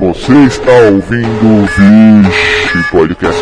Você está ouvindo o Vixe Podcast.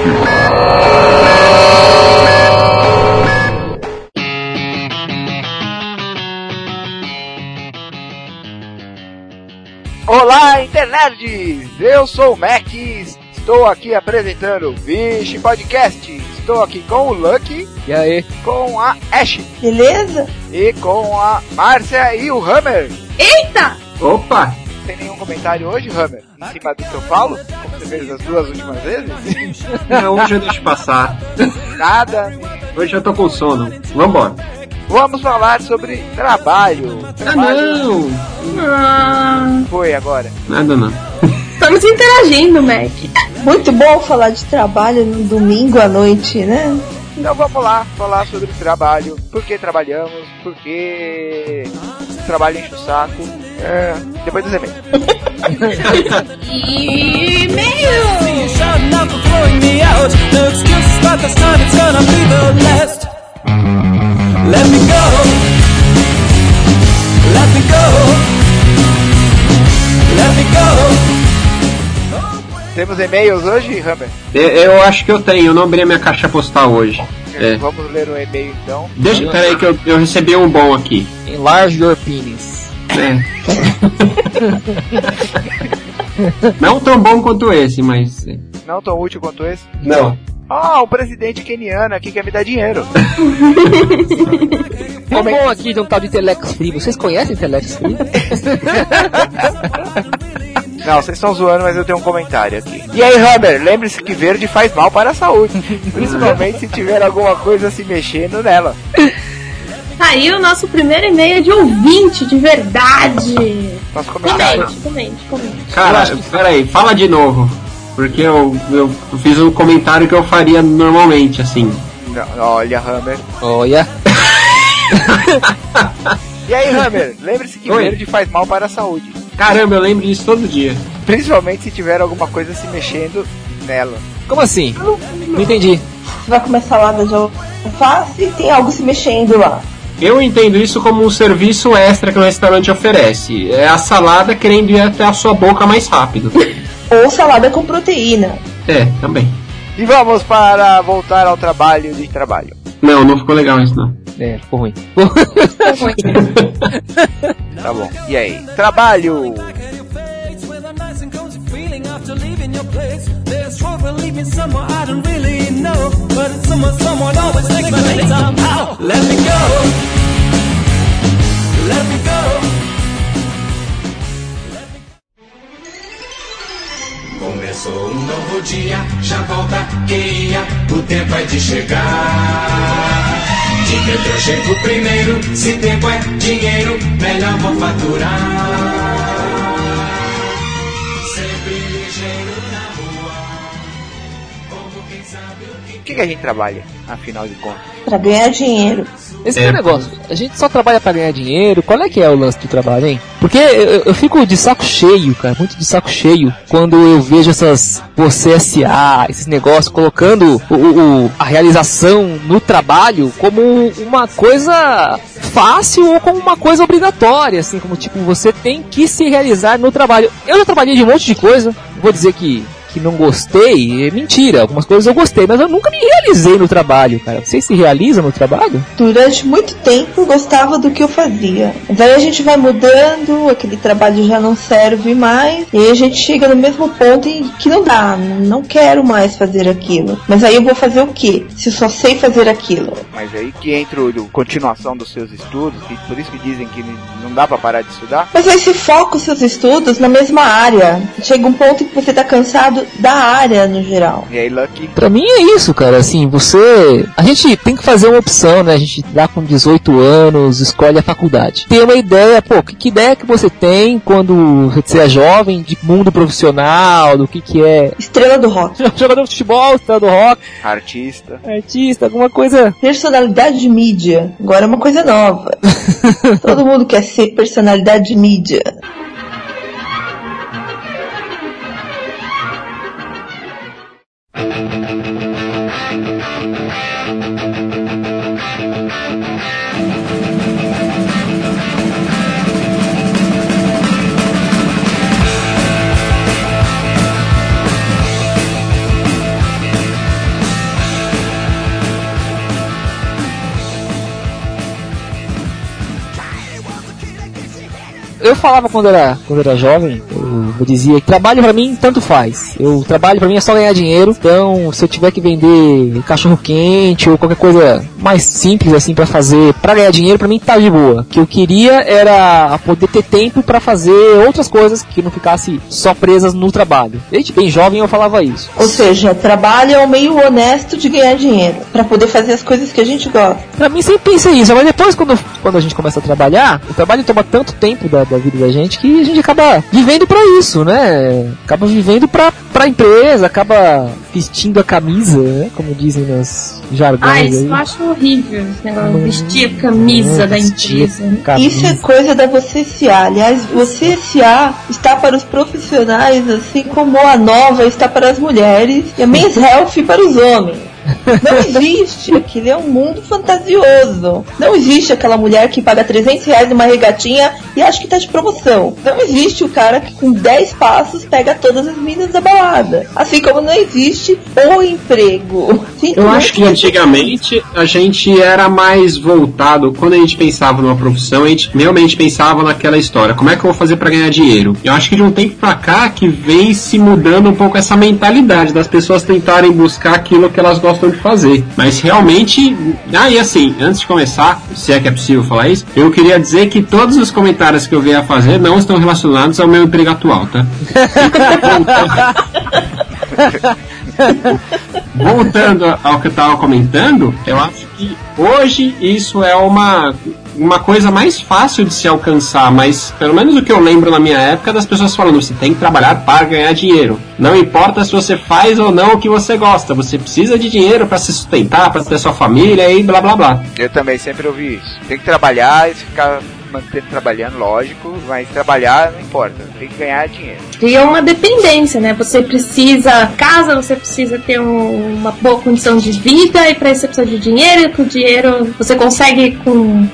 Olá, internerds! Eu sou o Mac, estou aqui apresentando o Vixe Podcast. Estou aqui com o Lucky. E aí? Com a Ash. Beleza? E com a Márcia e o Hammer. Eita! Opa! Não tem nenhum comentário hoje, Hammer? Em cima do que eu falo? Como você fez as duas últimas vezes? Não, hoje eu deixo passar. Nada. Hoje eu tô com sono. Vambora. Vamos falar sobre trabalho. Não! Foi agora. Nada não. Estamos interagindo, Mac. Muito bom falar de trabalho no domingo à noite, né? Então vamos lá falar sobre trabalho. Por que trabalhamos? Por que o trabalho enche o saco? Depois dos e-mails. Let me go. Let me go. Let me go. Temos e-mails hoje, Hammer? Eu acho que eu tenho, eu não abri a minha caixa postal hoje. Vamos ler o e-mail então. Peraí que eu recebi um bom aqui. Enlarge your penis. Não tão bom quanto esse, mas... Não tão útil quanto esse? Não. O presidente keniano aqui quer me dar dinheiro. É bom aqui de um tal de Telex Free. Vocês conhecem Telex Free? Não, vocês estão zoando, mas eu tenho um comentário aqui. E aí, Hammer, lembre-se que verde faz mal para a saúde. Principalmente se tiver alguma coisa se mexendo nela. Tá aí o nosso primeiro e-mail de ouvinte, de verdade. Nosso comentário. Comente. Cara, peraí, fala de novo. Porque eu fiz um comentário que eu faria normalmente, assim. Não, olha, Hammer. Olha. E aí, Hammer, lembre-se que verde faz mal para a saúde. Caramba, eu lembro disso todo dia. Principalmente se tiver alguma coisa se mexendo nela. Como assim? Não entendi. Você vai comer salada de alface e tem algo se mexendo lá. Eu entendo isso como um serviço extra que o restaurante oferece. É a salada querendo ir até a sua boca mais rápido. Ou salada com proteína. Também. E vamos para voltar ao trabalho de trabalho. Não ficou legal isso não. Ficou ruim. Tá bom. E aí? Trabalho! Let me go. Let me go. Começou um novo dia, já volta quem ia, o tempo é de chegar. De metrô chego primeiro, se tempo é dinheiro, melhor vou faturar. Sempre ligeiro na rua, como quem sabe o que... O que a gente trabalha, afinal de contas? Pra ganhar dinheiro. Esse é o negócio. A gente só trabalha pra ganhar dinheiro. Qual é que é o lance do trabalho, hein? Porque eu fico de saco cheio, cara. Muito de saco cheio. Quando eu vejo você S.A., esses negócios, colocando a realização no trabalho como uma coisa fácil ou como uma coisa obrigatória. Assim, como tipo, você tem que se realizar no trabalho. Eu já trabalhei de um monte de coisa. Vou dizer que não gostei, é mentira, algumas coisas eu gostei, mas eu nunca me realizei no trabalho, cara. Vocês se realizam no trabalho? Durante muito tempo eu gostava do que eu fazia. Mas aí a gente vai mudando, aquele trabalho já não serve mais, e aí a gente chega no mesmo ponto em que não dá, não quero mais fazer aquilo. Mas aí eu vou fazer o quê? Se eu só sei fazer aquilo? Mas aí que entra a continuação dos seus estudos, e por isso que dizem que não dá pra parar de estudar. Mas aí se foca os seus estudos na mesma área. Chega um ponto em que você tá cansado da área no geral. E aí, Lucky? Pra mim é isso, cara, assim, a gente tem que fazer uma opção, né, a gente dá com 18 anos, escolhe a faculdade. Tem uma ideia, que ideia que você tem quando você é jovem, de mundo profissional, do que é... Estrela do rock. Jogador de futebol, estrela do rock. Artista, alguma coisa... Personalidade de mídia. Agora é uma coisa nova. Todo mundo quer ser personalidade de mídia. Eu falava quando era jovem, eu dizia que trabalho pra mim tanto faz. Trabalho pra mim é só ganhar dinheiro, então se eu tiver que vender cachorro quente ou qualquer coisa mais simples assim pra fazer, pra ganhar dinheiro, pra mim tá de boa. O que eu queria era poder ter tempo pra fazer outras coisas que não ficasse só presas no trabalho. Desde bem jovem eu falava isso. Ou seja, trabalho é um meio honesto de ganhar dinheiro, pra poder fazer as coisas que a gente gosta. Pra mim sempre pensei isso, mas depois quando a gente começa a trabalhar, o trabalho toma tanto tempo da vida da gente que a gente acaba vivendo pra isso, né? Acaba vivendo pra empresa, acaba vestindo a camisa, né? Como dizem nos jargões. Isso eu acho horrível, esse negócio, vestir a camisa da empresa. Isso é coisa da você SA. Aliás, você SA está para os profissionais, assim como a nova está para as mulheres e a Men's Health para os homens. Não existe, aquilo é um mundo fantasioso. Não existe aquela mulher que paga R$300 numa regatinha e acha que tá de promoção. Não existe o cara que com 10 passos pega todas as meninas da balada. Assim como não existe o emprego. Eu acho que antigamente a gente era mais voltado, quando a gente pensava numa profissão, a gente realmente pensava naquela história, como é que eu vou fazer pra ganhar dinheiro? Eu acho que de um tempo pra cá que vem se mudando um pouco essa mentalidade das pessoas tentarem buscar aquilo que elas gostam de fazer. Mas realmente, e assim, antes de começar, se é que é possível falar isso, eu queria dizer que todos os comentários que eu venho a fazer não estão relacionados ao meu emprego atual, tá? Voltando ao que eu estava comentando, eu acho que hoje isso é uma coisa mais fácil de se alcançar, mas pelo menos o que eu lembro na minha época das pessoas falando, você tem que trabalhar para ganhar dinheiro. Não importa se você faz ou não o que você gosta, você precisa de dinheiro para se sustentar, para ter sua família e blá blá blá. Eu também sempre ouvi isso. Tem que trabalhar e ficar mantendo trabalhando, lógico, mas trabalhar não importa, tem que ganhar dinheiro. E é uma dependência, né? Você precisa casa, você precisa ter uma boa condição de vida, e para isso você precisa de dinheiro, e com o dinheiro você consegue com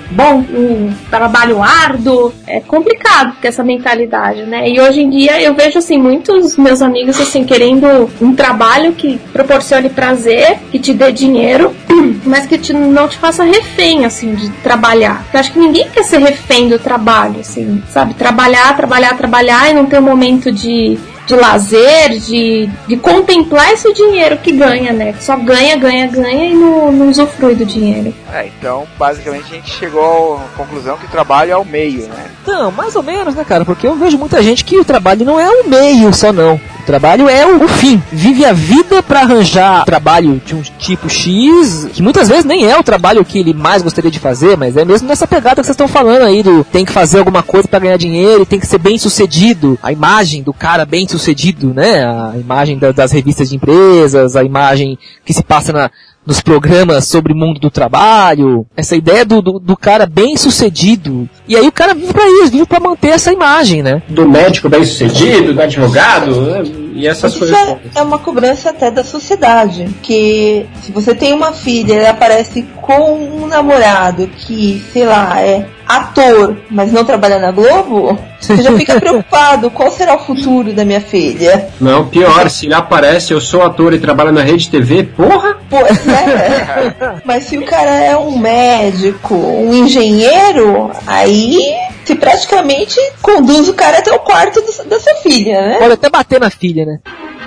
um trabalho árduo. É complicado ter essa mentalidade, né? E hoje em dia eu vejo assim muitos meus amigos assim querendo um trabalho que proporcione prazer, que te dê dinheiro, mas que não te faça refém assim de trabalhar. Eu acho que ninguém quer ser refém do trabalho, assim, sabe? Trabalhar e não ter um momento de lazer, de contemplar esse dinheiro que ganha, né? Que só ganha e não usufrui do dinheiro. Então, basicamente, a gente chegou à conclusão que o trabalho é o meio, né? Não, mais ou menos, né, cara? Porque eu vejo muita gente que o trabalho não é um meio só, não. O trabalho é o fim. Vive a vida pra arranjar trabalho de um tipo X, que muitas vezes nem é o trabalho que ele mais gostaria de fazer, mas é mesmo nessa pegada que vocês estão falando aí, do tem que fazer alguma coisa pra ganhar dinheiro e tem que ser bem sucedido. A imagem do cara bem sucedido, né? A imagem das revistas de empresas, a imagem que se passa nos programas sobre o mundo do trabalho, essa ideia do cara bem sucedido. E aí o cara vive pra isso, vive pra manter essa imagem, né? Do médico bem sucedido, do advogado, e essas coisas. Isso é uma cobrança até da sociedade, que se você tem uma filha e ela aparece com um namorado que, sei lá, é ator, mas não trabalha na Globo, você já fica preocupado, qual será o futuro da minha filha? Não, pior, se ele aparece, eu sou ator e trabalho na Rede TV, porra! Mas se o cara é um médico, um engenheiro, aí você praticamente conduz o cara até o quarto da sua filha, né? Pode até bater na filha, né?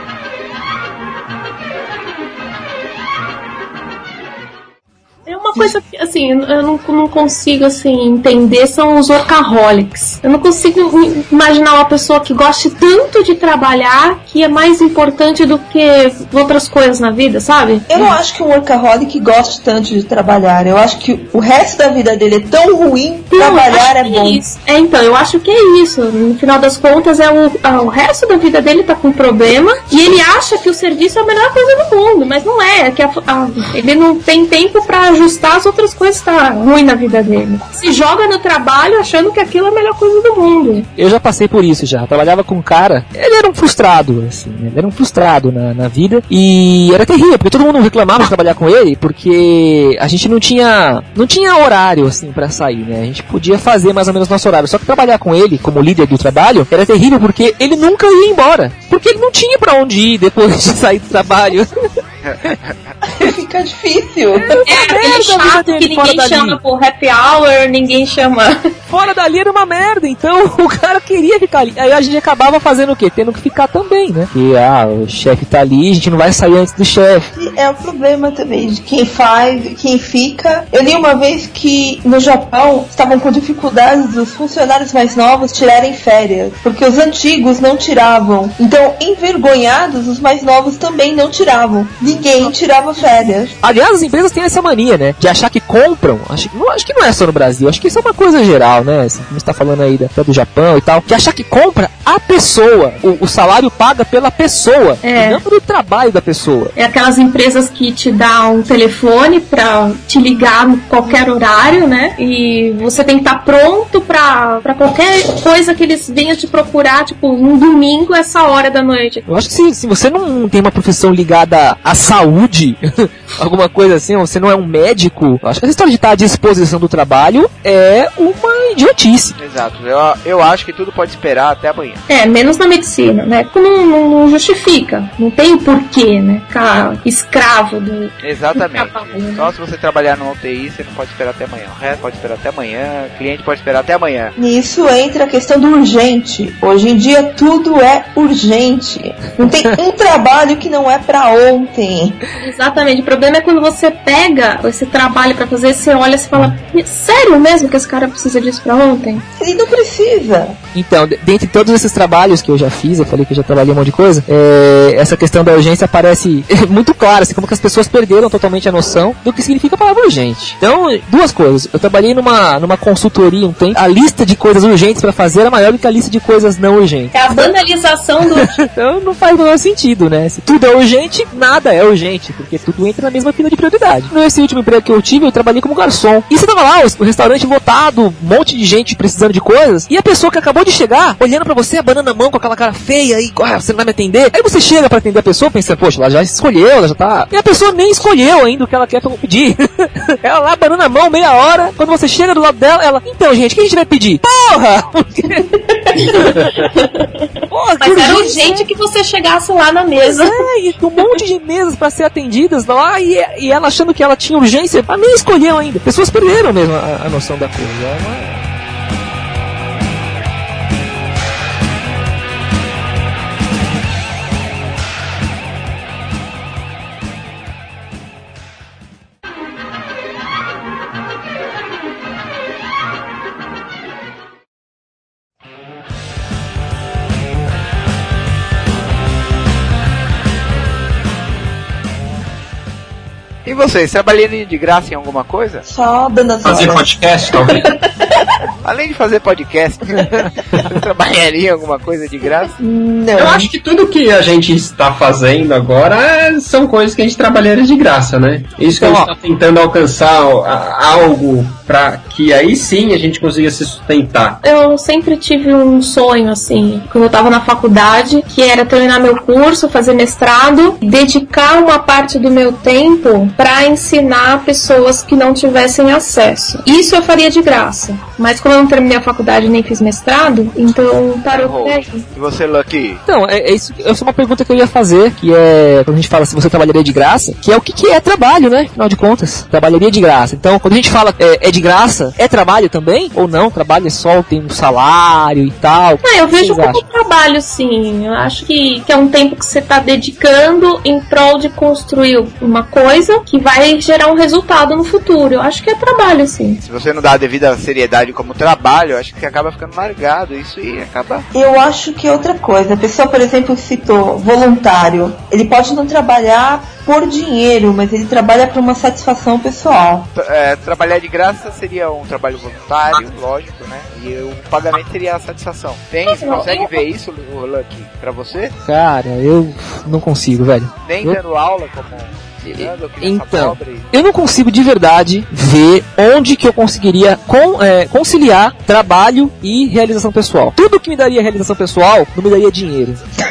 É uma coisa que, assim, eu não consigo, assim, entender, são os workaholics. Eu não consigo imaginar uma pessoa que goste tanto de trabalhar que é mais importante do que outras coisas na vida, sabe? Eu não acho que um workaholic goste tanto de trabalhar. Eu acho que o resto da vida dele é tão ruim, trabalhar é bom. Isso. Então, eu acho que é isso. No final das contas, o resto da vida dele tá com problema e ele acha que o serviço é a melhor coisa do mundo, mas não é. Que ele não tem tempo pra ajustar as outras coisas que tá ruim na vida dele. Se joga no trabalho achando que aquilo é a melhor coisa do mundo. Eu já passei por isso já. Eu trabalhava com um cara, ele era um frustrado, assim, ele era um frustrado na vida e era terrível, porque todo mundo reclamava de trabalhar com ele, porque a gente não tinha horário, assim, pra sair, né? A gente podia fazer mais ou menos nosso horário, só que trabalhar com ele, como líder do trabalho, era terrível porque ele nunca ia embora, porque ele não tinha pra onde ir depois de sair do trabalho. fica difícil. Aquele chato que ninguém chama por happy hour, ninguém chama. Fora dali era uma merda, então o cara queria ficar ali. Aí a gente acabava fazendo o quê? Tendo que ficar também, né? E o chefe tá ali, a gente não vai sair antes do chefe. É o problema também de quem faz, quem fica. Eu li uma vez que no Japão estavam com dificuldades dos funcionários mais novos tirarem férias, porque os antigos não tiravam. Então, envergonhados, os mais novos também não tiravam. Ninguém tirava férias. Aliás, as empresas têm essa mania, né? De achar que compram. Acho que não é só no Brasil. Acho que isso é uma coisa geral, né? Assim, como você tá falando aí do Japão e tal. De achar que compra a pessoa. O salário paga pela pessoa. E não pelo trabalho da pessoa. É aquelas empresas que te dão um telefone pra te ligar em qualquer horário, né? E você tem que estar pronto pra qualquer coisa que eles venham te procurar, tipo, um domingo, essa hora da noite. Eu acho que se você não tem uma profissão ligada à saúde, alguma coisa assim, ou você não é um médico, eu acho que essa história de estar à disposição do trabalho é uma idiotice. Exato. Eu acho que tudo pode esperar até amanhã. Menos na medicina, né? Porque não justifica. Não tem o porquê, né? Ficar escravo do... Exatamente. Só se você trabalhar no UTI, você não pode esperar até amanhã. O resto pode esperar até amanhã, o cliente pode esperar até amanhã. Nisso entra a questão do urgente. Hoje em dia tudo é urgente. Não tem um trabalho que não é pra ontem. Exatamente. O problema é quando você pega esse trabalho pra fazer, você olha e fala, sério mesmo que esse cara precisa disso pra ontem? Ele não precisa. Então, dentre todos esses trabalhos que eu já fiz, eu falei que eu já trabalhei um monte de coisa, essa questão da urgência parece muito clara, assim, como que as pessoas perderam totalmente a noção do que significa a palavra urgente. Então, duas coisas. Eu trabalhei numa consultoria um tempo, a lista de coisas urgentes pra fazer era maior do que a lista de coisas não urgentes. É a banalização do... Então não faz o menor sentido, né? Se tudo é urgente, nada é urgente, porque tudo entra na mesma fila de prioridade. Nesse último emprego que eu tive, eu trabalhei como garçom. E você tava lá, o restaurante lotado, um monte de gente precisando de coisas, e a pessoa que acabou de chegar, olhando pra você, abanando a mão com aquela cara feia, e você não vai me atender. Aí você chega pra atender a pessoa, pensando, poxa, ela já escolheu, ela já tá... E a pessoa nem escolheu ainda o que ela quer pra eu pedir. Ela lá abanando a mão, meia hora, quando você chega do lado dela, ela, então gente, o que a gente vai pedir? Porra! Porra, mas era urgente que você chegasse lá na mesa. E um monte de mesas pra ser atendidas lá, e ela achando que ela tinha urgência, ela nem escolheu ainda. Pessoas perderam mesmo a noção da coisa. E vocês, trabalhando de graça em alguma coisa? Só dando as Fazer podcast, talvez. Além de fazer podcast, você trabalharia em alguma coisa de graça? Não. Eu acho que tudo que a gente está fazendo agora são coisas que a gente trabalharia de graça, né? Isso que a gente está tentando alcançar algo para que aí sim a gente consiga se sustentar. Eu sempre tive um sonho, assim, quando eu estava na faculdade, que era terminar meu curso, fazer mestrado, dedicar uma parte do meu tempo para ensinar pessoas que não tivessem acesso. Isso eu faria de graça. Mas como eu não terminei a faculdade e nem fiz mestrado, então parou por aí. E você, Lucky? Então, essa é uma pergunta que eu ia fazer, que é, quando a gente fala se você trabalharia de graça, que é o que é trabalho, né? Afinal de contas, trabalharia de graça. Então, quando a gente fala é de graça, é trabalho também? Ou não? Trabalho é só, tem um salário e tal? Eu vejo como trabalho, sim. Eu acho que é um tempo que você está dedicando em prol de construir uma coisa que vai gerar um resultado no futuro. Eu acho que é trabalho, sim. Se você não dá a devida seriedade como trabalho, eu acho que você acaba ficando largado. Isso aí acaba... Eu acho que é outra coisa. A pessoa, por exemplo, citou voluntário. Ele pode não trabalhar por dinheiro, mas ele trabalha para uma satisfação pessoal. Trabalhar de graça seria um trabalho voluntário, lógico, né? E o pagamento seria a satisfação. Você consegue ver isso, Lucky, pra você? Cara, eu não consigo, velho. Nem dando aula como... Então, eu não consigo de verdade ver onde que eu conseguiria conciliar trabalho e realização pessoal. Tudo que me daria realização pessoal não me daria dinheiro.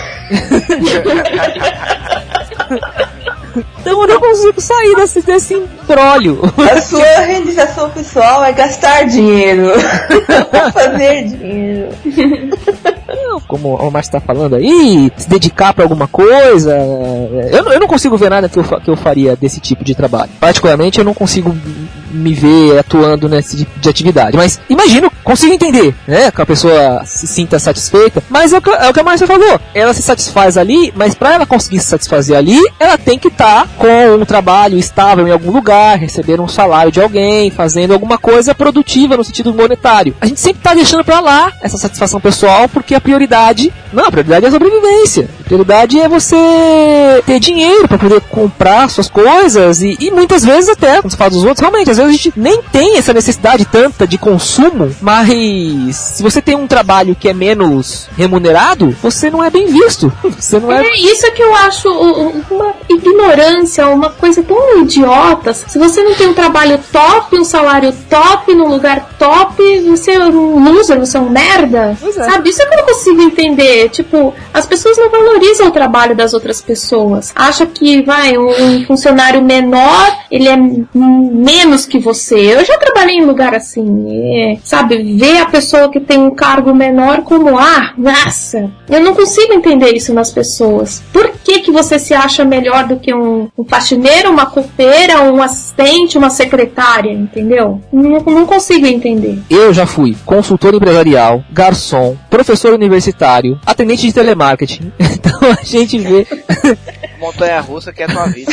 Então eu não consigo sair desse embrólio. A sua realização pessoal é gastar dinheiro. Fazer dinheiro. como o Márcio tá falando aí, se dedicar pra alguma coisa. Eu não consigo ver nada que eu faria desse tipo de trabalho. Particularmente, eu não consigo me ver atuando nesse tipo de atividade. Mas imagino, consigo entender, né? Que a pessoa se sinta satisfeita. Mas é o que a Márcia falou. Ela se satisfaz ali, mas pra ela conseguir se satisfazer ali, ela tem que estar com um trabalho estável em algum lugar, receber um salário de alguém, fazendo alguma coisa produtiva no sentido monetário. A gente sempre tá deixando pra lá essa satisfação pessoal, porque a prioridade é a sobrevivência. A prioridade é você ter dinheiro pra poder comprar suas coisas e muitas vezes até, quando você fala dos outros, realmente, às vezes a gente nem tem essa necessidade tanta de consumo, mas se você tem um trabalho que é menos remunerado, você não é bem visto. Você não é... Isso é que eu acho uma ignorância, uma coisa tão idiota. Se você não tem um trabalho top, um salário top, num lugar top, você é um loser, você é um merda. Sabe? Isso é que eu não consigo entender. Tipo, as pessoas não valorizam o trabalho das outras pessoas. Acha que, um funcionário menor, ele é menos que você. Eu já trabalhei em lugar assim, sabe? Ver a pessoa que tem um cargo menor como, nossa, eu não consigo entender isso nas pessoas. Por que você se acha melhor do que um faxineiro, uma copeira, um assistente, uma secretária, entendeu? Não consigo entender. Eu já fui consultor empresarial, garçom, professor universitário, atendente de telemarketing. Então a gente vê... Montanha-russa que é a tua vida.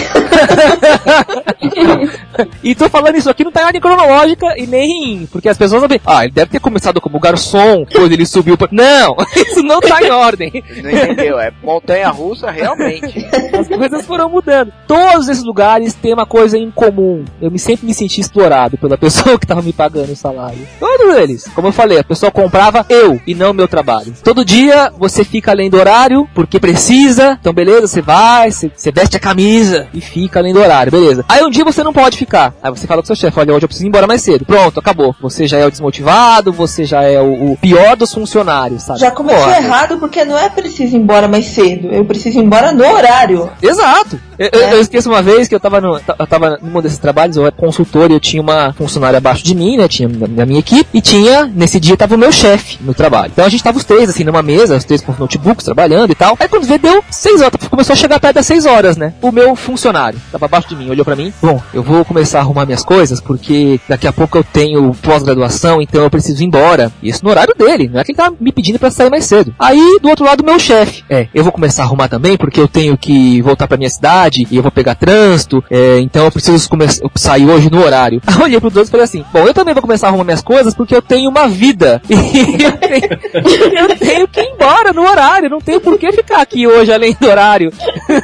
E tô falando isso aqui não tá em ordem cronológica e nem... Porque as pessoas sabem... ele deve ter começado como garçom, depois ele subiu pra... Não! Isso não tá em ordem. Não entendeu? É montanha-russa realmente. As coisas foram mudando. Todos esses lugares têm uma coisa em comum. Eu sempre me senti explorado pela pessoa que tava me pagando o salário. Todos eles. Como eu falei, a pessoa comprava eu e não meu trabalho. Todo dia você fica além do horário porque precisa. Então beleza, você vai... Você veste a camisa e fica além do horário, beleza. Aí um dia você não pode ficar. Aí você fala com seu chefe, olha, hoje eu preciso ir embora mais cedo. Pronto, acabou. Você já é o desmotivado, você já é o pior dos funcionários, sabe? Já começou errado porque não é preciso ir embora mais cedo. Eu preciso ir embora no horário. Exato. Eu esqueço uma vez que eu tava num desses trabalhos, eu era consultor e eu tinha uma funcionária abaixo de mim, né? Tinha na minha equipe. E nesse dia tava o meu chefe no trabalho. Então a gente tava os três, assim, numa mesa, os três com os notebooks trabalhando e tal. Aí quando deu 6 horas, começou a chegar perto das 6 horas, né? O meu funcionário tava abaixo de mim, olhou pra mim. Bom, eu vou começar a arrumar minhas coisas porque daqui a pouco eu tenho pós-graduação, então eu preciso ir embora. Isso no horário dele, não é que ele tava me pedindo pra sair mais cedo. Aí, do outro lado, o meu chefe. Eu vou começar a arrumar também porque eu tenho que voltar pra minha cidade e eu vou pegar trânsito, então eu preciso sair hoje no horário. Aí eu olhei pros dois e falei assim, bom, eu também vou começar a arrumar minhas coisas porque eu tenho uma vida. E eu tenho que ir embora no horário, não tenho por que ficar aqui hoje além do horário.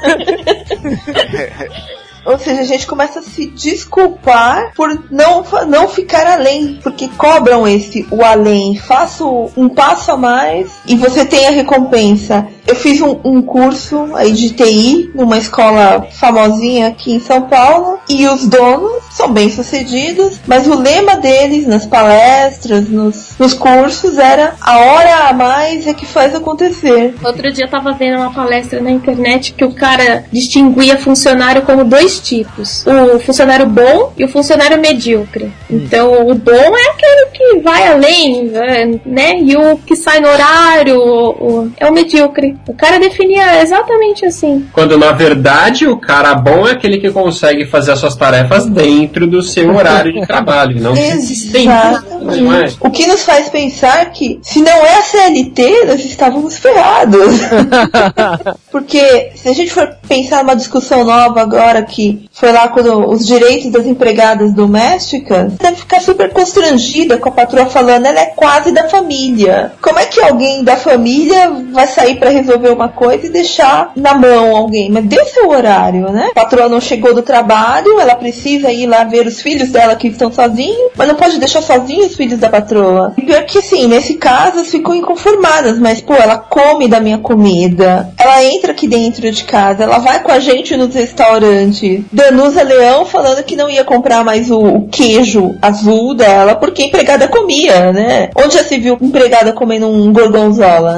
Ou seja, a gente começa a se desculpar por não ficar além, porque cobram o além. Faço um passo a mais e você tem a recompensa. Eu fiz um curso aí de TI numa escola famosinha aqui em São Paulo e os donos são bem sucedidos, mas o lema deles nas palestras, nos cursos era a hora a mais é que faz acontecer. Outro dia eu tava vendo uma palestra na internet que o cara distinguia funcionário como 2 tipos. O funcionário bom e o funcionário medíocre. Então o bom é aquele que vai além, né? E o que sai no horário é o medíocre. O cara definia exatamente assim. Quando na verdade o cara bom é aquele que consegue fazer as suas tarefas dentro do seu horário de trabalho, não Exatamente. O que nos faz pensar que se não é a CLT, nós estávamos ferrados. Porque se a gente for pensar numa discussão nova agora que foi lá quando os direitos das empregadas domésticas, deve ficar super constrangida com a patroa falando, ela é quase da família. Como é que alguém da família vai sair para resolver uma coisa e deixar na mão alguém? Mas deu seu horário, né? A patroa não chegou do trabalho, ela precisa ir lá ver os filhos dela que estão sozinhos, mas não pode deixar sozinhos os filhos da patroa. E pior que sim, nesse caso elas ficam inconformadas, mas pô, ela come da minha comida, ela entra aqui dentro de casa, ela vai com a gente nos restaurantes. Danusa Leão falando que não ia comprar mais o queijo azul dela porque a empregada comia, né? Onde já se viu empregada comendo um gorgonzola, né?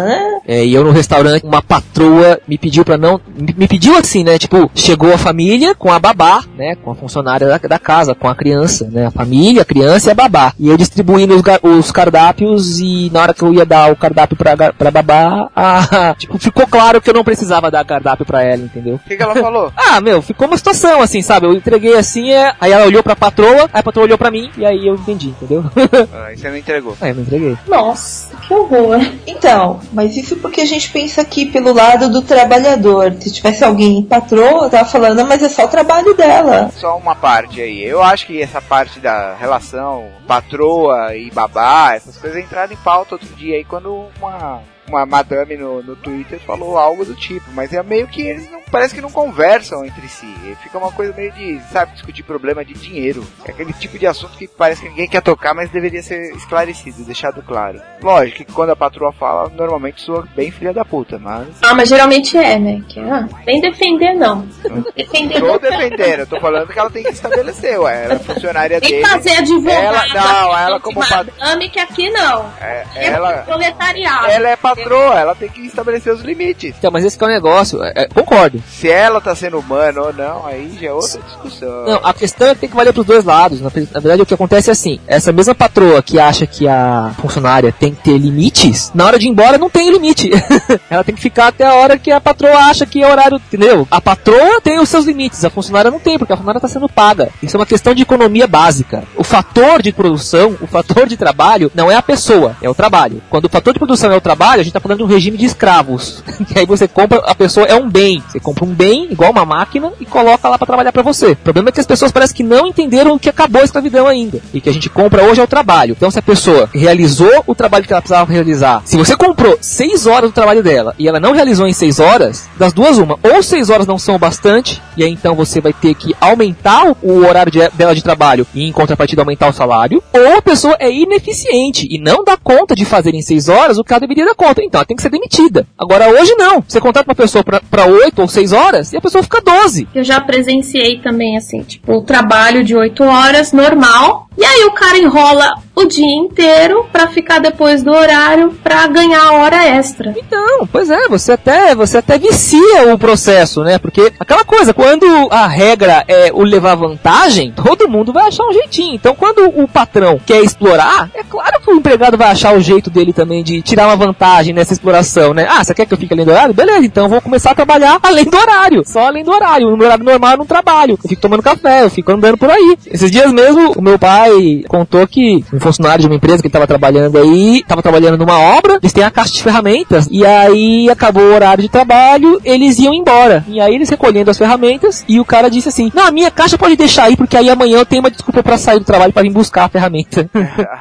e eu no restaurante, uma patroa me pediu pra não... Me pediu assim, né? Tipo, chegou a família com a babá, né? Com a funcionária da casa, com a criança, né? A família, a criança e a babá. E eu distribuindo os cardápios e na hora que eu ia dar o cardápio pra babá, tipo, ficou claro que eu não precisava dar cardápio pra ela, entendeu? O que ela falou? Ficou uma situação assim, sabe? Eu entreguei assim, aí ela olhou pra patroa, aí a patroa olhou pra mim e aí eu entendi, entendeu? E você não entregou? Eu não entreguei. Nossa, que horror. Então, mas isso porque a gente pensa aqui pelo lado do trabalhador. Se tivesse alguém patroa, tava falando, mas é só o trabalho dela. Só uma parte aí. Eu acho que essa parte da relação patroa e babá, essas coisas entraram em pauta outro dia aí quando uma madame no Twitter falou algo do tipo, mas é meio que eles parece que não conversam entre si, fica uma coisa meio de, sabe, discutir problema de dinheiro, é aquele tipo de assunto que parece que ninguém quer tocar, mas deveria ser esclarecido, deixado claro. Lógico que quando a patroa fala, normalmente soa bem filha da puta, mas... mas geralmente né, que nem defender não. Defender tô defendendo, eu tô falando que ela tem que estabelecer, ela é funcionária dele. Tem que fazer advogada. Ela como madame que aqui não. Ela proletariado. Ela é patroa, ela tem que estabelecer os limites. Então, mas esse que é o negócio, concordo. Se ela tá sendo humana ou não, aí já é outra discussão. Não, a questão é que tem que valer pros dois lados. Na verdade, o que acontece é assim, essa mesma patroa que acha que a funcionária tem que ter limites, na hora de ir embora não tem limite. Ela tem que ficar até a hora que a patroa acha que é horário, entendeu? A patroa tem os seus limites, a funcionária não tem, porque a funcionária tá sendo paga. Isso é uma questão de economia básica. O fator de produção, o fator de trabalho, não é a pessoa, é o trabalho. Quando o fator de produção é o trabalho, a gente tá falando de um regime de escravos. Que aí você compra, a pessoa é um bem. Você compra um bem, igual uma máquina, e coloca lá pra trabalhar pra você. O problema é que as pessoas parecem que não entenderam que acabou a escravidão ainda. E que a gente compra hoje é o trabalho. Então se a pessoa realizou o trabalho que ela precisava realizar, se você comprou 6 horas do trabalho dela, e ela não realizou em 6 horas, das duas uma, ou 6 horas não são o bastante, e aí então você vai ter que aumentar o horário dela de trabalho, e em contrapartida aumentar o salário, ou a pessoa é ineficiente, e não dá conta de fazer em 6 horas o que ela deveria dar conta. Então ela tem que ser demitida. Agora hoje não. Você contrata uma pessoa pra 8 ou 6 horas e a pessoa fica 12. Eu já presenciei também, assim, tipo, o trabalho de 8 horas, normal, e aí o cara enrola o dia inteiro pra ficar depois do horário pra ganhar a hora extra. Então, pois é, você até vicia o processo, né? Porque aquela coisa, quando a regra é o levar vantagem, todo mundo vai achar um jeitinho. Então quando o patrão quer explorar, é claro que o empregado vai achar o jeito dele também de tirar uma vantagem nessa exploração, né? Você quer que eu fique além do horário? Beleza, então eu vou começar a trabalhar além do horário. Só além do horário. No horário normal eu não trabalho. Eu fico tomando café, eu fico andando por aí. Esses dias mesmo, o meu pai contou que um funcionário de uma empresa que estava trabalhando aí, estava trabalhando numa obra, eles têm a caixa de ferramentas, e aí acabou o horário de trabalho, eles iam embora. E aí eles recolhendo as ferramentas, e o cara disse assim, não, a minha caixa pode deixar aí, porque aí amanhã eu tenho uma desculpa pra sair do trabalho pra vir buscar a ferramenta.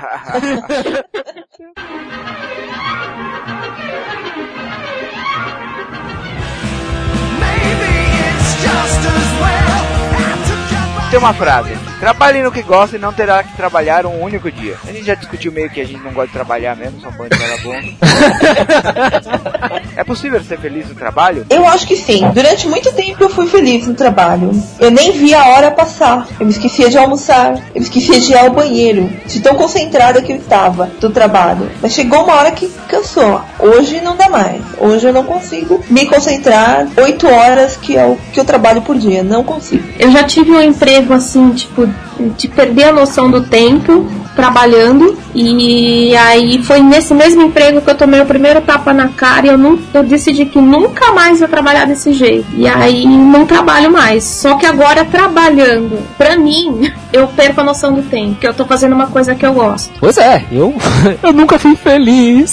Tem uma frase: trabalhe no que gosta e não terá que trabalhar um único dia. A gente já discutiu meio que a gente não gosta de trabalhar mesmo, só bando de vagabundo. É possível ser feliz no trabalho? Eu acho que sim. Durante muito tempo eu fui feliz no trabalho. Eu nem via a hora passar. Eu me esquecia de almoçar. Eu me esquecia de ir ao banheiro. De tão concentrada que eu estava do trabalho. Mas chegou uma hora que cansou. Hoje não dá mais. Hoje eu não consigo me concentrar 8 horas que eu trabalho por dia. Não consigo. Eu já tive um emprego assim, tipo, de perder a noção do tempo trabalhando, e aí foi nesse mesmo emprego que eu tomei o primeiro tapa na cara e eu decidi que nunca mais ia trabalhar desse jeito, e aí não trabalho mais, só que agora trabalhando, pra mim, eu perco a noção do tempo, porque eu tô fazendo uma coisa que eu gosto. Pois é, eu nunca fui feliz.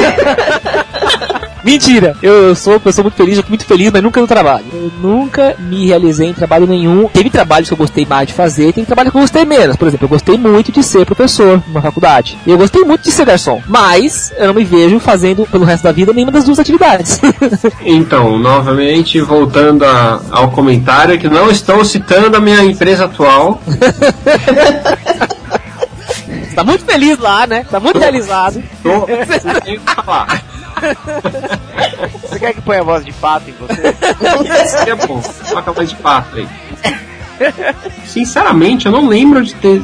Mentira, eu sou uma pessoa muito feliz, eu fui muito feliz, mas nunca no trabalho. Eu nunca me realizei em trabalho nenhum. Teve trabalhos que eu gostei mais de fazer, tem trabalho que eu gostei menos. Por exemplo, eu gostei muito de ser professor numa faculdade. E eu gostei muito de ser garçom. Mas eu não me vejo fazendo pelo resto da vida nenhuma das duas atividades. Então, novamente, voltando ao comentário, que não estou citando a minha empresa atual. Você tá muito feliz lá, né? Tá muito realizado. Tô, você tem que falar. Você quer que ponha a voz de pato em você? Seria bom, coloca a voz de pato aí. Sinceramente, eu não lembro de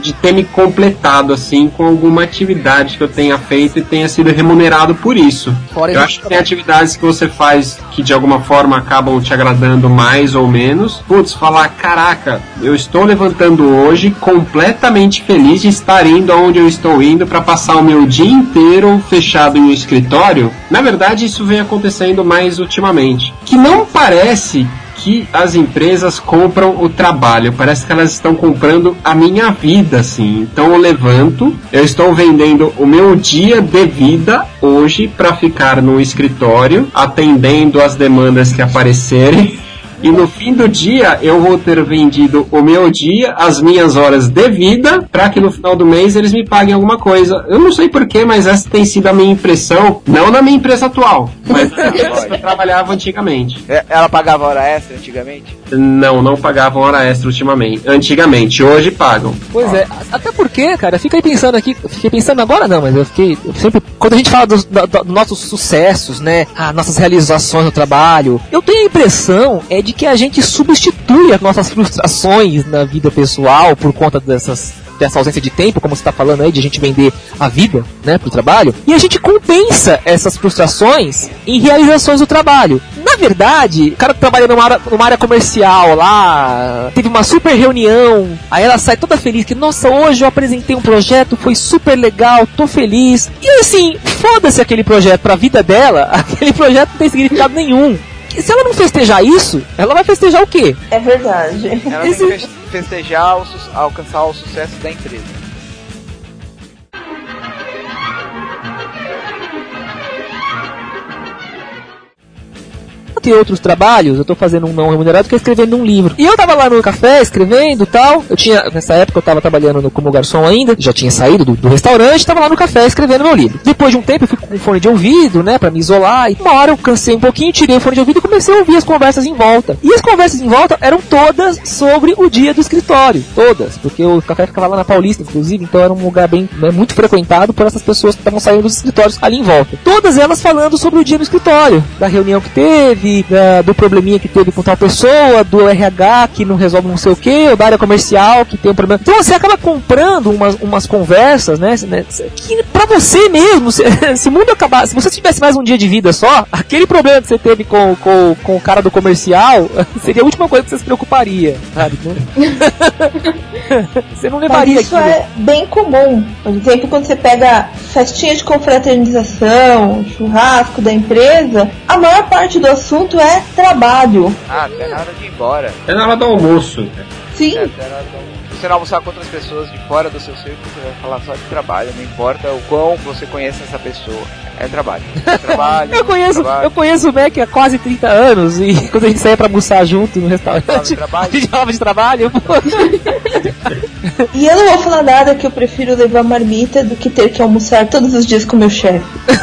de ter me completado, assim, com alguma atividade que eu tenha feito e tenha sido remunerado por isso. Eu acho que tem atividades que você faz que de alguma forma acabam te agradando mais ou menos. Putz, falar, caraca, eu estou levantando hoje completamente feliz de estar indo aonde eu estou indo para passar o meu dia inteiro fechado em um escritório. Na verdade, isso vem acontecendo mais ultimamente. Que não parece que as empresas compram o trabalho, parece que elas estão comprando a minha vida, assim. Então eu levanto, eu estou vendendo o meu dia de vida hoje para ficar no escritório, atendendo as demandas que aparecerem. E no fim do dia eu vou ter vendido o meu dia, as minhas horas de vida, para que no final do mês eles me paguem alguma coisa. Eu não sei porquê, mas essa tem sido a minha impressão, não na minha empresa atual, mas na empresa que eu trabalhava antigamente. Ela pagava hora extra antigamente? Não pagavam hora extra antigamente, hoje pagam. Pois é, até porque, cara, fiquei pensando agora não, mas eu sempre, quando a gente fala dos nossos sucessos, né, nossas realizações no trabalho, eu tenho a impressão de que a gente substitui as nossas frustrações na vida pessoal por conta dessa ausência de tempo, como você está falando aí, de a gente vender a vida, né, pro trabalho, e a gente compensa essas frustrações em realizações do trabalho. Na verdade, o cara trabalha numa área comercial lá, teve uma super reunião, aí ela sai toda feliz, que nossa, hoje eu apresentei um projeto, foi super legal, tô feliz, e assim, foda-se aquele projeto pra vida dela, aquele projeto não tem significado nenhum. Se ela não festejar isso, ela vai festejar o quê? É verdade. Ela tem que festejar alcançar o sucesso da empresa. Tem outros trabalhos, eu tô fazendo um não remunerado que é escrevendo um livro. E eu tava lá no café escrevendo e tal. Nessa época eu tava trabalhando como garçom ainda, já tinha saído do restaurante, tava lá no café escrevendo meu livro. Depois de um tempo eu fui com um fone de ouvido, né, pra me isolar. E uma hora eu cansei um pouquinho, tirei o fone de ouvido e comecei a ouvir as conversas em volta. E as conversas em volta eram todas sobre o dia do escritório. Todas. Porque o café ficava lá na Paulista, inclusive, então era um lugar bem, né, muito frequentado por essas pessoas que estavam saindo dos escritórios ali em volta. Todas elas falando sobre o dia no escritório, da reunião que teve, do probleminha que teve com tal pessoa, do RH que não resolve não sei o que, ou da área comercial que tem um problema. Então você acaba comprando umas conversas, né, que pra você mesmo, se o mundo acabar, se você tivesse mais um dia de vida só, aquele problema que você teve com o cara do comercial seria a última coisa que você se preocuparia, sabe? Você não levaria. Mas isso aquilo. É bem comum. Por exemplo, quando você pega festinha de confraternização, churrasco da empresa, a maior parte do assunto é trabalho. Até na hora de ir embora. É na hora do almoço. Sim. Até na hora do almoço. Se você não almoçar com outras pessoas de fora do seu círculo, você vai falar só de trabalho. Não importa o quão você conhece essa pessoa. É trabalho. É trabalho. Eu conheço o Mac há quase 30 anos e quando a gente saía pra almoçar junto no restaurante, a gente falava de trabalho. E eu não vou falar nada que eu prefiro levar marmita do que ter que almoçar todos os dias com meu chefe.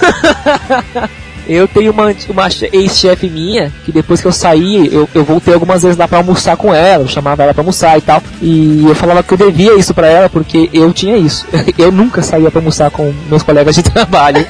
Eu tenho uma ex-chefe minha, que depois que eu saí, eu voltei algumas vezes lá pra almoçar com ela, eu chamava ela pra almoçar e tal, e eu falava que eu devia isso pra ela, porque eu tinha isso. Eu nunca saía pra almoçar com meus colegas de trabalho.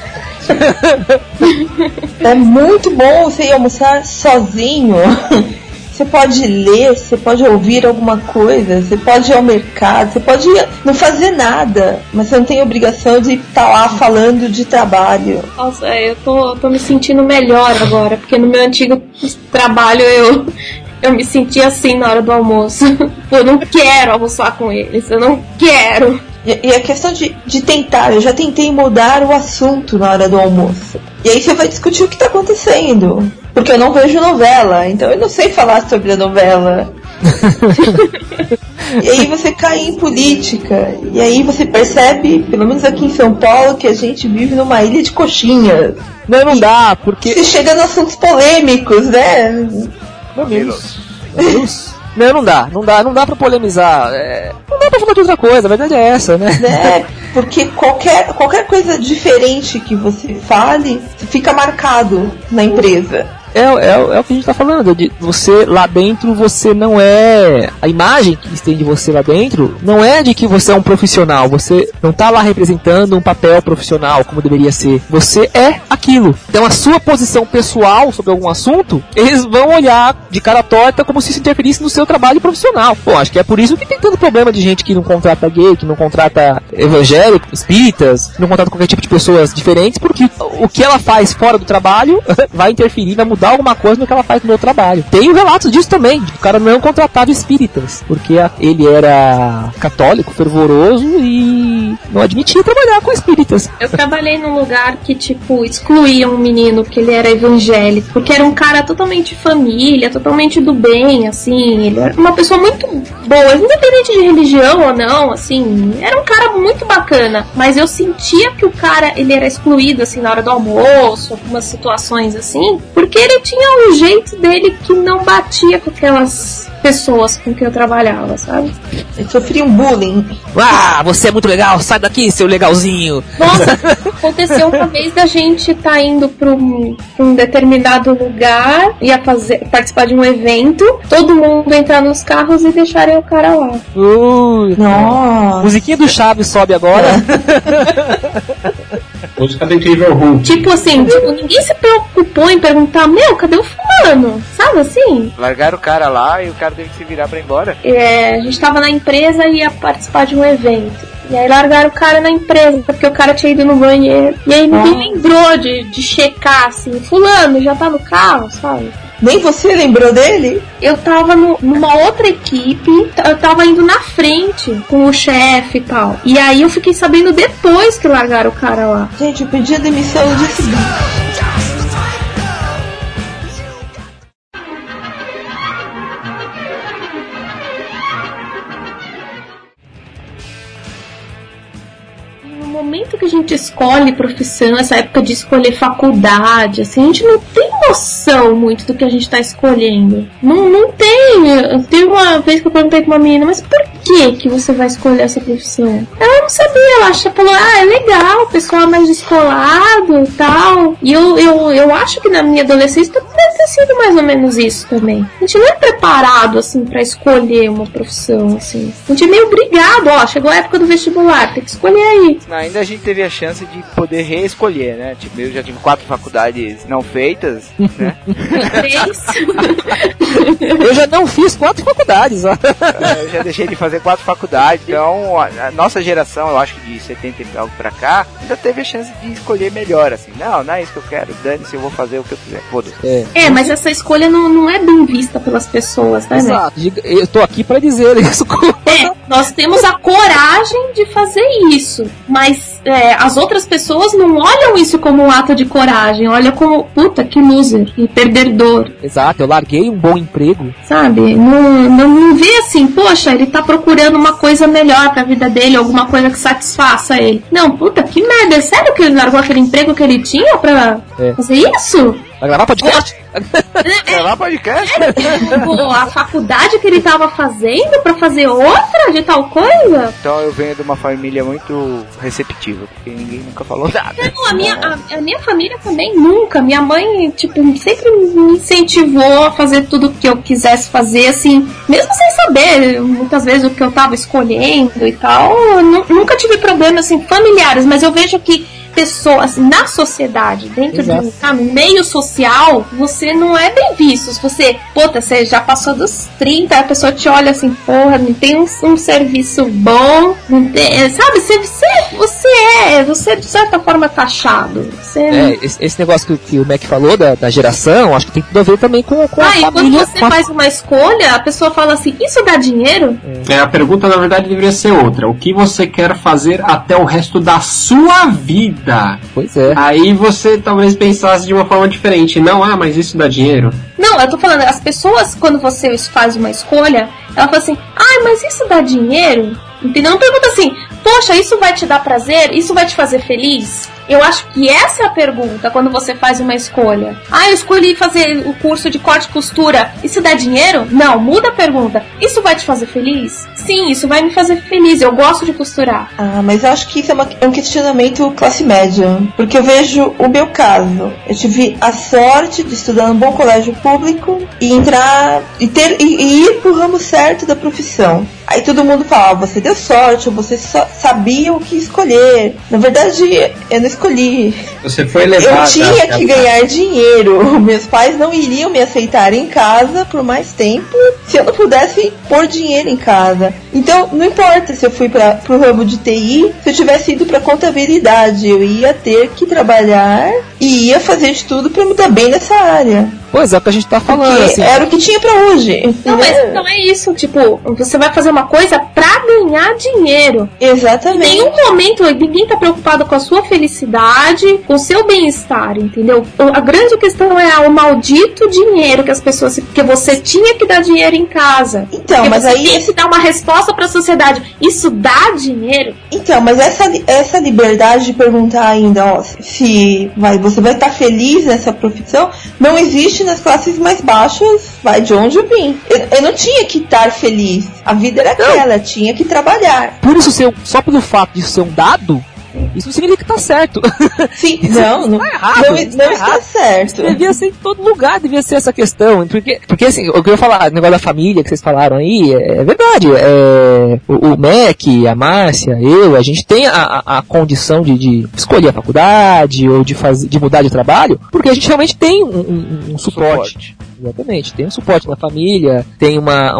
É muito bom você ir almoçar sozinho. Você pode ler, você pode ouvir alguma coisa, você pode ir ao mercado, você pode não fazer nada, mas você não tem obrigação de estar lá falando de trabalho. Nossa, eu tô me sentindo melhor agora, porque no meu antigo trabalho eu me sentia assim na hora do almoço. Eu não quero almoçar com eles, eu não quero. E a questão de tentar, eu já tentei mudar o assunto na hora do almoço. E aí você vai discutir o que está acontecendo. Porque eu não vejo novela, então eu não sei falar sobre a novela. E aí você cai em política. E aí você percebe, pelo menos aqui em São Paulo, que a gente vive numa ilha de coxinhas. Não dá, porque... Você chega nos assuntos polêmicos, né? Meu Deus. Não dá pra polemizar. Não dá pra falar de outra coisa, a verdade é essa, né? Porque qualquer coisa diferente que você fale, fica marcado na empresa. é o que a gente tá falando, de você lá dentro, você não é, a imagem que eles têm de você lá dentro, não é de que você é um profissional, você não tá lá representando um papel profissional como deveria ser, você é aquilo. Então a sua posição pessoal sobre algum assunto, eles vão olhar de cara torta como se isso interferisse no seu trabalho profissional. Bom, acho que é por isso que tem tanto problema de gente que não contrata gay, que não contrata evangélicos, espíritas, que não contrata qualquer tipo de pessoas diferentes, porque o que ela faz fora do trabalho vai interferir, vai mudar alguma coisa no que ela faz no meu trabalho. Tem relatos disso também, o cara não contratava espíritas, porque ele era católico, fervoroso e não admitia trabalhar com espíritas. Eu trabalhei num lugar que, tipo, excluía um menino que ele era evangélico, porque era um cara totalmente família, totalmente do bem, assim, ele era uma pessoa muito boa, independente de religião ou não, assim, era um cara muito bacana, mas eu sentia que o cara, ele era excluído, assim, na hora do almoço, algumas situações assim, porque ele tinha um jeito dele que não batia com aquelas pessoas com quem eu trabalhava, sabe? Ele sofria um bullying. Ah, você é muito legal, sai daqui, seu legalzinho. Nossa, aconteceu uma vez da gente tá indo pra um determinado lugar, ia participar de um evento, todo mundo entrar nos carros e deixarem o cara lá. Nossa. Musiquinha do Chaves sobe agora. Música do Incrível Hulk. Tipo assim, ninguém se preocupou em perguntar, cadê o fulano? Sabe assim? Largaram o cara lá e o cara teve que se virar pra ir embora. A gente tava na empresa e ia participar de um evento. E aí largaram o cara na empresa, porque o cara tinha ido no banheiro. E aí ninguém lembrou de checar, assim, fulano já tá no carro, sabe? Nem você lembrou dele? Eu tava numa outra equipe, eu tava indo na frente com o chefe e tal. E aí eu fiquei sabendo depois que largaram o cara lá. Gente, eu pedi a demissão no dia seguinte. No momento que a gente escolhe profissão, essa época de escolher faculdade, assim, a gente não tem noção muito do que a gente tá escolhendo. Não tem. Teve uma vez que eu perguntei pra uma menina, mas por que você vai escolher essa profissão? Ela não sabia, ela falou, é legal, o pessoal é mais descolado e tal. E eu acho que na minha adolescência deve ter sido mais ou menos isso também. A gente não é preparado, assim, pra escolher uma profissão, assim. A gente é meio obrigado, chegou a época do vestibular, tem que escolher aí. Ainda a gente teve a chance de poder reescolher, né? Tipo, eu já tive 4 faculdades não feitas, né? 3. Eu já não fiz 4 faculdades, ó. Eu já deixei de fazer 4 faculdades, então a nossa geração, eu acho que de 70 e algo pra cá, ainda teve a chance de escolher melhor, assim. Não é isso que eu quero, dane-se, eu vou fazer o que eu quiser, foda-se. Mas essa escolha não é bem vista pelas pessoas, né? Exato, eu tô aqui pra dizer isso. Nós temos a coragem de fazer isso, mas as outras pessoas não olham isso como um ato de coragem, olham como, puta, que loser, e perdedor. Exato, eu larguei um bom emprego. Sabe? Não vê assim, poxa, ele tá procurando uma coisa melhor pra vida dele, alguma coisa que satisfaça ele. Não, puta, que merda, é sério que ele largou aquele emprego que ele tinha pra fazer isso? Vai gravar podcast? Gravar podcast? A faculdade que ele tava fazendo pra fazer outra de tal coisa? Então eu venho de uma família muito receptiva, porque ninguém nunca falou nada. Não, a minha família também nunca. Minha mãe, tipo, sempre me incentivou a fazer tudo que eu quisesse fazer, assim, mesmo sem saber muitas vezes o que eu tava escolhendo e tal. Eu nunca tive problemas, assim, familiares, mas eu vejo que pessoas na sociedade, dentro de um meio social, você não é bem visto. Se você, você já passou dos 30, a pessoa te olha assim, porra, não tem um serviço bom, não tem, sabe, você é de certa forma taxado. Esse negócio que o Mac falou da geração, acho que tem tudo a ver também com a família. E quando você faz uma escolha, a pessoa fala assim, isso dá dinheiro? A pergunta na verdade deveria ser outra. O que você quer fazer até o resto da sua vida? Pois é. Aí você talvez pensasse de uma forma diferente. Não, mas isso dá dinheiro? Não, eu tô falando, as pessoas, quando você faz uma escolha, ela fala assim, mas isso dá dinheiro? Entendeu? Não pergunta assim, poxa, isso vai te dar prazer? Isso vai te fazer feliz? Eu acho que essa é a pergunta quando você faz uma escolha. Eu escolhi fazer o curso de corte e costura. Isso dá dinheiro? Não, muda a pergunta. Isso vai te fazer feliz? Sim, isso vai me fazer feliz. Eu gosto de costurar. Mas eu acho que isso é um questionamento classe média. Porque eu vejo o meu caso. Eu tive a sorte de estudar num bom colégio público e entrar e ir pro ramo certo da profissão. Aí todo mundo fala, você deu sorte, ou você só sabia o que escolher. Na verdade, eu não escolhi. Você foi levada. Eu tinha que ganhar dinheiro. Meus pais não iriam me aceitar em casa por mais tempo se eu não pudesse pôr dinheiro em casa. Então, não importa se eu fui pro ramo de TI, se eu tivesse ido pra contabilidade, eu ia ter que trabalhar e ia fazer de tudo pra me dar bem nessa área. Pois é, o que a gente tá falando, assim. Era o que tinha pra hoje. Não, mas não é isso, tipo, você vai fazer uma coisa pra ganhar dinheiro. Exatamente. Em nenhum momento ninguém tá preocupado com a sua felicidade, com o seu bem-estar, entendeu? A grande questão é o maldito dinheiro que as pessoas... Porque você tinha que dar dinheiro em casa. Então, porque mas você aí... tem que dar uma resposta pra sociedade. Isso dá dinheiro? Então, mas essa liberdade de perguntar ainda, ó, se você vai estar feliz nessa profissão, não existe nas classes mais baixas, vai de onde eu vim. Eu não tinha que estar feliz. A vida era aquela, tinha que trabalhar. Por isso, só pelo fato de ser um dado, isso não significa que tá certo. Sim, isso não tá errado. Não está certo. Devia ser em todo lugar, devia ser essa questão. Porque assim, o que eu ia falar, o negócio da família que vocês falaram aí, é verdade. O Mac, a Márcia, a gente tem a condição de escolher a faculdade ou de mudar de trabalho, porque a gente realmente tem um suporte. Exatamente, tem um suporte na família, tem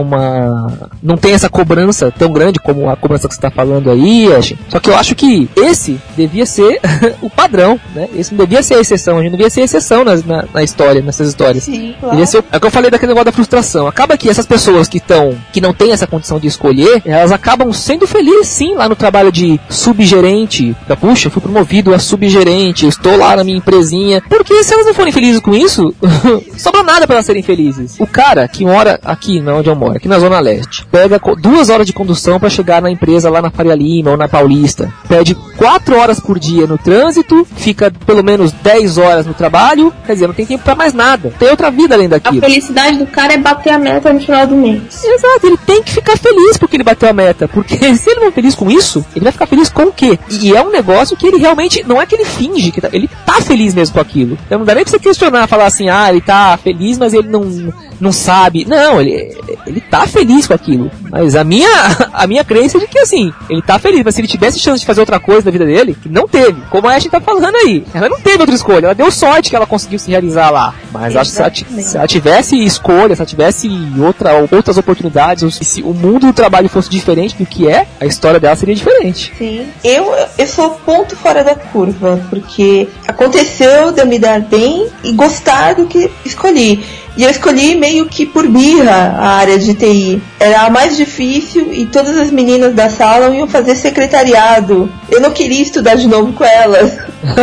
não tem essa cobrança tão grande como a cobrança que você está falando aí, só que eu acho que esse devia ser o padrão, né? Esse não devia ser a exceção, a gente não devia ser a exceção na história, nessas histórias. Sim, claro. Devia ser, é o que eu falei daquele negócio da frustração. Acaba que essas pessoas que não têm essa condição de escolher, elas acabam sendo felizes sim lá no trabalho de subgerente. Puxa, eu fui promovido a subgerente, eu estou lá na minha empresinha. Porque se elas não forem felizes com isso, sobra nada para elas serem felizes. O cara que mora aqui, onde eu moro, aqui na Zona Leste, pega 2 horas de condução para chegar na empresa lá na Faria Lima ou na Paulista, pede 4 horas por dia no trânsito, fica pelo menos 10 horas no trabalho, quer dizer, não tem tempo pra mais nada, tem outra vida além daquilo. A felicidade do cara é bater a meta no final do mês. Exato, ele tem que ficar feliz porque ele bateu a meta, porque se ele não é feliz com isso, ele vai ficar feliz com o quê? E é um negócio que ele realmente, não é que ele finge, ele tá feliz mesmo com aquilo. Então não dá nem pra você questionar, falar assim, ele tá feliz, mas ele não sabe. Não, ele tá feliz com aquilo. Mas a minha crença é de que assim, ele tá feliz, mas se ele tivesse chance de fazer outra coisa na vida dele, que não teve, como a Ashley tá falando aí, ela não teve outra escolha, ela deu sorte que ela conseguiu se realizar lá. Mas acho que se ela tivesse escolha, se ela tivesse outras oportunidades, se o mundo do trabalho fosse diferente do que é, a história dela seria diferente. Sim, eu sou ponto fora da curva, porque aconteceu de eu me dar bem e gostar do que escolhi. E eu escolhi meio que por birra a área de TI. Era a mais difícil e todas as meninas da sala iam fazer secretariado. Eu não queria estudar de novo com elas.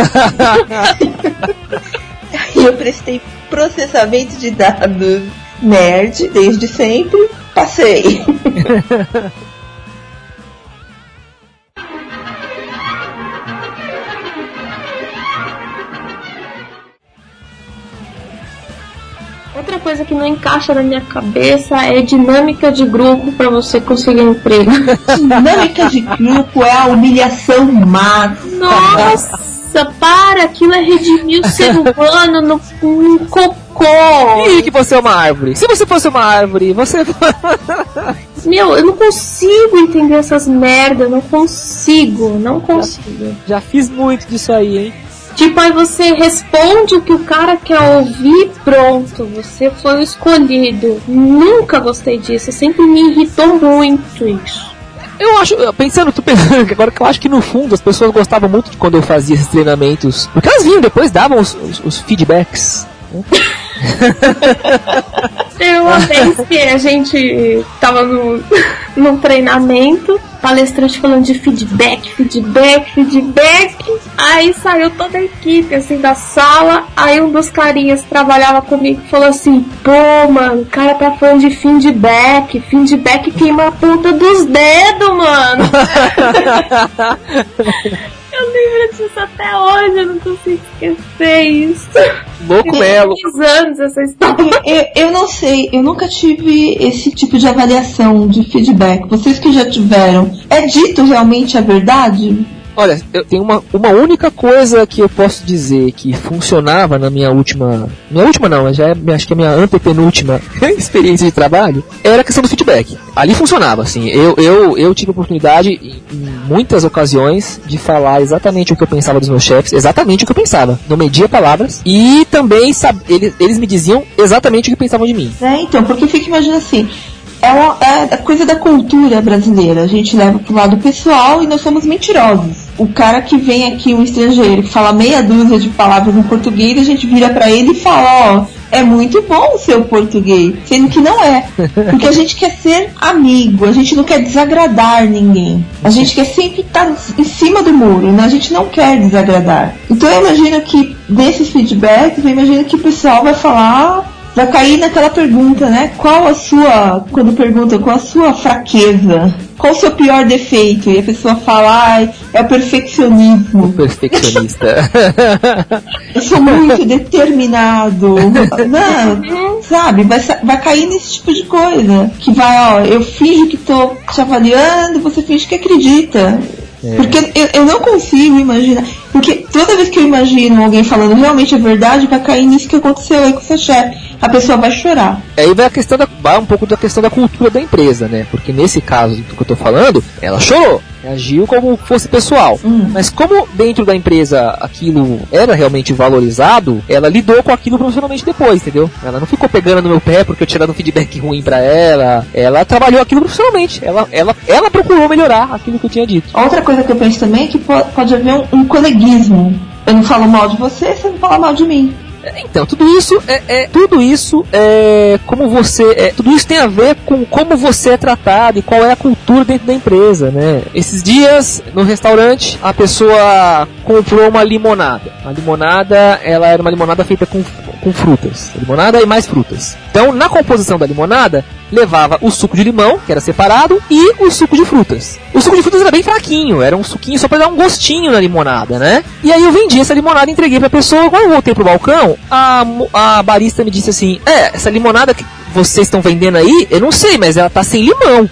E eu prestei processamento de dados. Nerd, desde sempre. Passei. Outra coisa que não encaixa na minha cabeça é dinâmica de grupo pra você conseguir um emprego. Dinâmica de grupo é a humilhação máxima. Nossa, aquilo é redimir o ser humano no cocô. E que você é uma árvore. Se você fosse uma árvore, você... Meu, eu não consigo entender essas merdas, não consigo. Já fiz muito disso aí, hein? Tipo, aí você responde o que o cara quer ouvir, pronto, você foi o escolhido. Nunca gostei disso, sempre me irritou muito isso. Eu acho, pensando agora que eu acho que no fundo as pessoas gostavam muito de quando eu fazia esses treinamentos, porque elas vinham depois, davam os feedbacks. Tem uma vez que a gente tava num treinamento, palestrante falando de feedback, aí saiu toda a equipe assim da sala, aí um dos carinhas que trabalhava comigo falou assim, pô mano, o cara tá falando de feedback queima a ponta dos dedos, mano. Eu lembro disso até hoje, eu não consigo esquecer isso. Louco Melo. 10 anos essa história. Eu não sei, eu nunca tive esse tipo de avaliação, de feedback. Vocês que já tiveram, é dito realmente a verdade? Olha, eu tenho uma única coisa que eu posso dizer que funcionava na minha última... Minha última não, mas acho que é a minha antepenúltima experiência de trabalho, era a questão do feedback. Ali funcionava, assim. Eu tive a oportunidade, em muitas ocasiões, de falar exatamente o que eu pensava dos meus chefes, exatamente o que eu pensava. Não media palavras. E também, eles me diziam exatamente o que pensavam de mim. Então, porque eu fico imaginando assim... É a coisa da cultura brasileira. A gente leva pro lado pessoal e nós somos mentirosos. O cara que vem aqui, um estrangeiro, que fala meia dúzia de palavras em português, a gente vira pra ele e fala, é muito bom o seu português. Sendo que não é. Porque a gente quer ser amigo, a gente não quer desagradar ninguém. A gente quer sempre estar em cima do muro, né? A gente não quer desagradar. Então eu imagino que, nesses feedbacks, eu imagino que o pessoal vai falar... Vai cair naquela pergunta, né? Quando perguntam qual a sua fraqueza, qual o seu pior defeito? E a pessoa fala, é o perfeccionismo. O perfeccionista. Eu sou muito determinado. Não, sabe? Vai cair nesse tipo de coisa. Que vai, eu finjo que tô te avaliando, você finge que acredita. Porque eu não consigo imaginar. Porque toda vez que eu imagino alguém falando realmente a verdade, vai cair nisso que aconteceu aí com o seu chefe. A pessoa vai chorar. Aí vai um pouco da questão da cultura da empresa, né? Porque nesse caso do que eu tô falando, ela chorou. Agiu como fosse pessoal. Mas como dentro da empresa aquilo era realmente valorizado, ela lidou com aquilo profissionalmente depois, entendeu? Ela não ficou pegando no meu pé porque eu tinha dado um feedback ruim pra ela. Ela trabalhou aquilo profissionalmente. Ela procurou melhorar aquilo que eu tinha dito. Outra coisa que eu penso também é que pode haver um coleguismo. Eu não falo mal de você não fala mal de mim. Então, tudo isso tudo isso tem a ver com como você é tratado e qual é a cultura dentro da empresa, né? Esses dias, no restaurante, a pessoa comprou uma limonada. A limonada, ela era uma limonada feita com frutas. Limonada e mais frutas. Então, na composição da limonada, levava o suco de limão, que era separado, e o suco de frutas. O suco de frutas era bem fraquinho, era um suquinho só pra dar um gostinho na limonada, né? E aí eu vendi essa limonada e entreguei pra pessoa. Quando eu voltei pro balcão, a barista me disse assim, essa limonada que vocês estão vendendo aí, eu não sei, mas ela tá sem limão.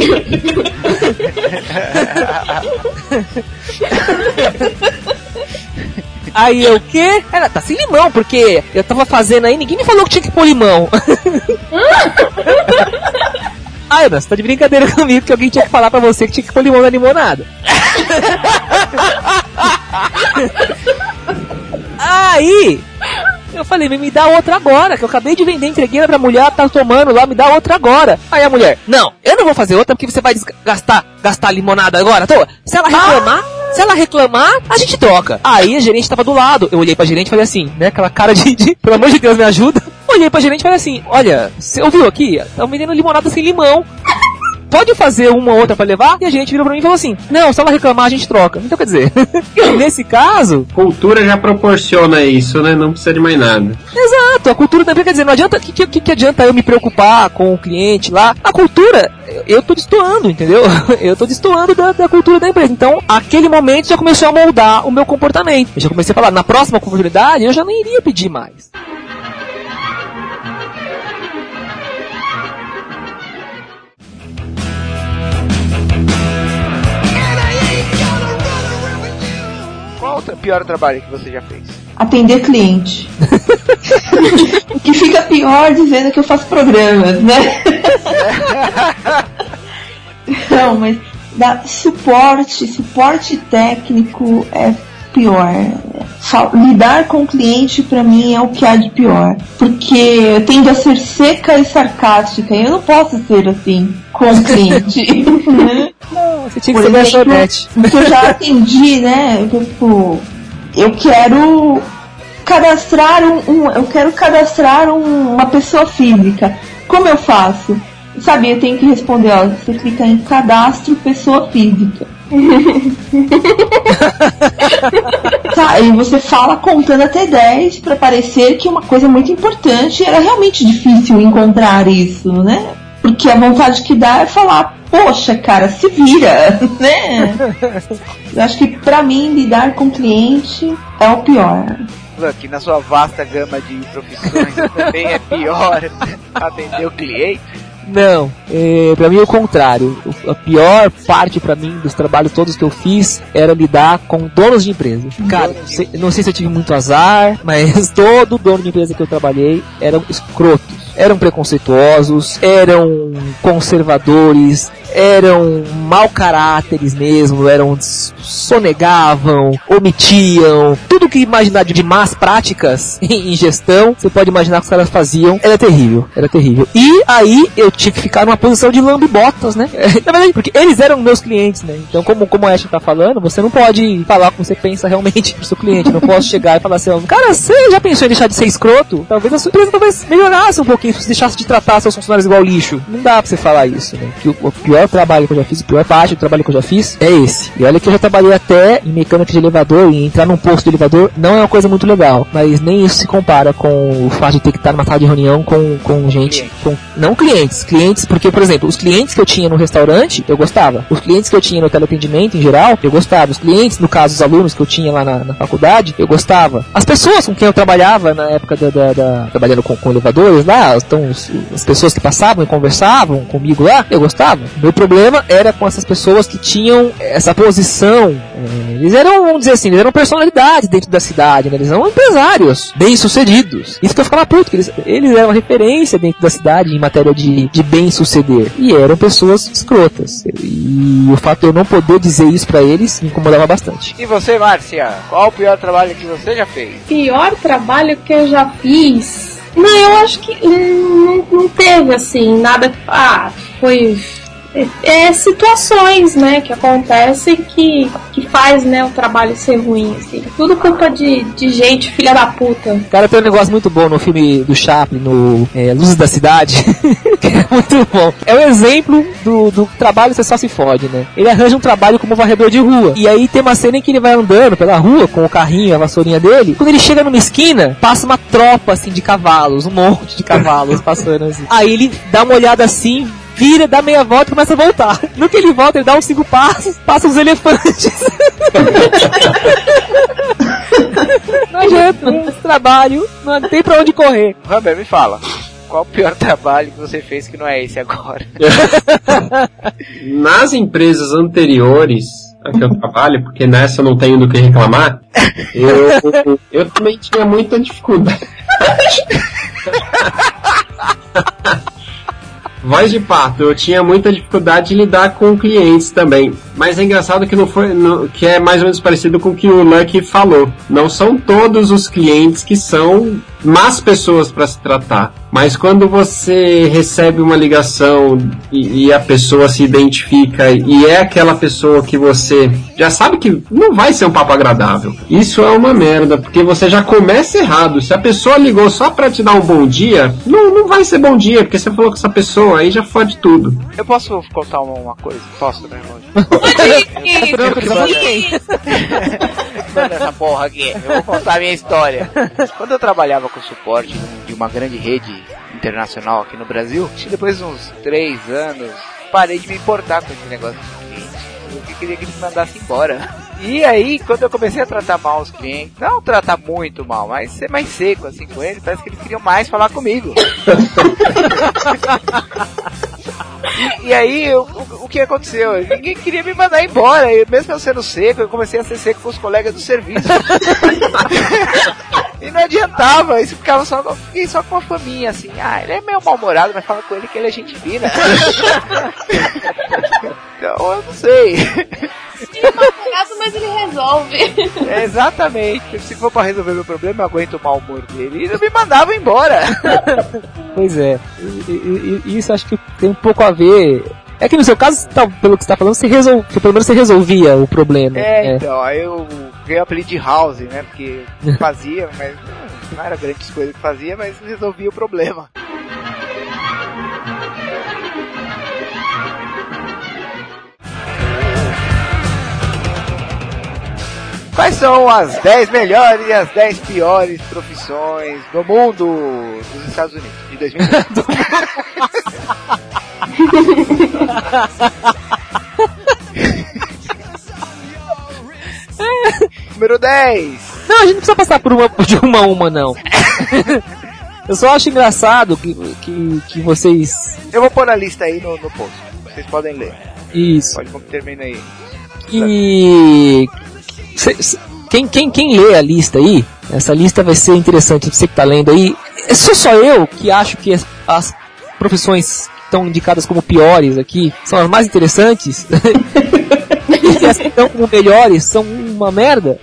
Aí eu, o quê? Ela tá sem limão, porque eu tava fazendo aí, ninguém me falou que tinha que pôr limão. Ai, você tá de brincadeira comigo que alguém tinha que falar pra você que tinha que pôr limão na limonada. Aí eu falei, me dá outra agora, que eu acabei de vender, entreguei ela pra mulher, tá tomando lá, me dá outra agora. Aí a mulher, não, eu não vou fazer outra porque você vai gastar limonada agora à toa. Se ela reclamar, a gente troca. Aí a gerente tava do lado. Eu olhei pra gerente e falei assim, né? Aquela cara de pelo amor de Deus, me ajuda. Olhei pra gerente e falei assim, olha, você ouviu aqui? Estão vendendo limonada sem limão. Pode fazer uma ou outra pra levar? E a gente virou pra mim e falou assim, não, se ela reclamar, a gente troca. Então quer dizer, nesse caso... Cultura já proporciona isso, né? Não precisa de mais nada. Exato, a cultura também quer dizer, não adianta, que adianta eu me preocupar com o cliente lá? A cultura, eu tô destoando, entendeu? Eu tô destoando da cultura da empresa. Então, aquele momento já começou a moldar o meu comportamento. Eu já comecei a falar, na próxima oportunidade, eu já nem iria pedir mais. Qual o pior trabalho que você já fez? Atender cliente. O que fica pior dizendo que eu faço programas, né? Não, mas suporte técnico é pior. Lidar com o cliente pra mim é o que há de pior, porque eu tendo a ser seca e sarcástica e eu não posso ser assim com o cliente. Não, você tinha que ser garçonete. Porque eu já atendi, né? Eu quero cadastrar uma pessoa física. Como eu faço? Sabe, eu tenho que responder, você clica em cadastro pessoa física. Tá, e você fala contando até 10 para parecer que é uma coisa muito importante. Era realmente difícil encontrar isso, né? Porque a vontade que dá é falar poxa, cara, se vira, né? Eu acho que pra mim, lidar com cliente é o pior. Que na sua vasta gama de profissões também é pior atender o cliente? Não, pra mim é o contrário. A pior parte pra mim dos trabalhos todos que eu fiz era lidar com donos de empresa. Cara, não sei se eu tive muito azar, mas todo dono de empresa que eu trabalhei eram escrotos. Eram preconceituosos, eram conservadores, eram mau caráteres mesmo, sonegavam, omitiam, tudo que imaginar de más práticas em gestão, você pode imaginar que os caras faziam, era terrível. E aí eu tive que ficar numa posição de lambe-botas, né? Na verdade, porque eles eram meus clientes, né? Então, como a Ashley tá falando, você não pode falar como você pensa realmente pro seu cliente. Não posso chegar e falar assim, cara, você já pensou em deixar de ser escroto? Talvez a sua empresa melhorasse um pouquinho, se deixasse de tratar seus funcionários igual lixo. Não dá pra você falar isso, né? Que o pior trabalho que eu já fiz, a pior parte do trabalho que eu já fiz é esse. E olha que eu já trabalhei até em mecânica de elevador, e entrar num posto de elevador não é uma coisa muito legal, mas nem isso se compara com o fato de ter que estar numa sala de reunião com gente, não clientes, porque, por exemplo, os clientes que eu tinha no restaurante, eu gostava. Os clientes que eu tinha no teleatendimento, em geral, eu gostava. Os clientes, no caso, os alunos que eu tinha lá na faculdade, eu gostava. As pessoas com quem eu trabalhava na época trabalhando com elevadores lá, então, as pessoas que passavam e conversavam comigo lá, eu gostava. Meu problema era com essas pessoas que tinham essa posição, eles eram, vamos dizer assim, eles eram personalidades dentro da cidade, né? Eles eram empresários bem-sucedidos. Isso que eu ficava puto, que eles eram referência dentro da cidade em matéria de bem-suceder. E eram pessoas escrotas. E o fato de eu não poder dizer isso pra eles me incomodava bastante. E você, Márcia? Qual o pior trabalho que você já fez? Pior trabalho que eu já fiz? Não, eu acho que não teve, assim, nada... foi... situações, né, que acontecem que faz, né, o trabalho ser ruim, assim. Tudo culpa de gente filha da puta. Cara, tem um negócio muito bom no filme do Chaplin, no Luzes da Cidade, que é muito bom. É um exemplo do trabalho você só se fode, né? Ele arranja um trabalho como varredor de rua. E aí tem uma cena em que ele vai andando pela rua com o carrinho, a vassourinha dele. Quando ele chega numa esquina, passa uma tropa, assim, de cavalos, um monte de cavalos passando, assim. Aí ele dá uma olhada assim, vira, dá meia volta e começa a voltar. No que ele volta, ele dá uns 5 passos, passa os elefantes. Não adianta, esse trabalho, não tem pra onde correr. Robert, me fala, qual o pior trabalho que você fez que não é esse agora? Nas empresas anteriores a que eu trabalho, porque nessa eu não tenho do que reclamar, eu também tinha muita dificuldade. Voz de pato, eu tinha muita dificuldade de lidar com clientes também. Mas é engraçado que que é mais ou menos parecido com o que o Lucky falou. Não são todos os clientes que são más pessoas para se tratar. Mas quando você recebe uma ligação e a pessoa se identifica e é aquela pessoa que você já sabe que não vai ser um papo agradável, isso é uma merda, porque você já começa errado. Se a pessoa ligou só pra te dar um bom dia, não vai ser bom dia, porque você falou com essa pessoa, aí já fode tudo. Eu posso contar uma coisa? Posso, né, Rony? Manda essa porra aqui, eu vou contar a minha história. Quando eu trabalhava com suporte de uma grande rede internacional aqui no Brasil, depois de uns 3 anos, parei de me importar com esse negócio de cliente. Eu queria que eles me mandassem embora. E aí, quando eu comecei a tratar mal os clientes, não tratar muito mal, mas ser mais seco assim com eles, parece que eles queriam mais falar comigo. E aí, o que aconteceu? Ninguém queria me mandar embora. E mesmo eu sendo seco, eu comecei a ser seco com os colegas do serviço. E não adiantava, isso fiquei só com a faminha, assim. Ele é meio mal-humorado, mas fala com ele que ele é gente fina. Então, eu não sei. Ele é mal-humorado, mas ele resolve. Exatamente. Se for pra resolver meu problema, eu aguento o mau humor dele. E não me mandava embora. Pois é. E isso acho que tem um pouco a ver. É que no seu caso, pelo que você tá falando, pelo menos você resolvia o problema. Então, aí eu ganhei o apelido de House, né? Porque fazia, mas não era grandes coisas que fazia, mas resolvia o problema. Quais são as 10 melhores e as 10 piores profissões do mundo dos Estados Unidos de 2020? Número 10. Não, a gente não precisa passar de uma a uma, não. Eu só acho engraçado que vocês... Eu vou pôr a lista aí no post. Vocês podem ler. Isso. Pode terminar aí. E... Quem lê a lista aí, essa lista vai ser interessante, você que tá lendo aí. É só eu que acho que as profissões que estão indicadas como piores aqui são as mais interessantes. E as que estão como melhores são uma merda.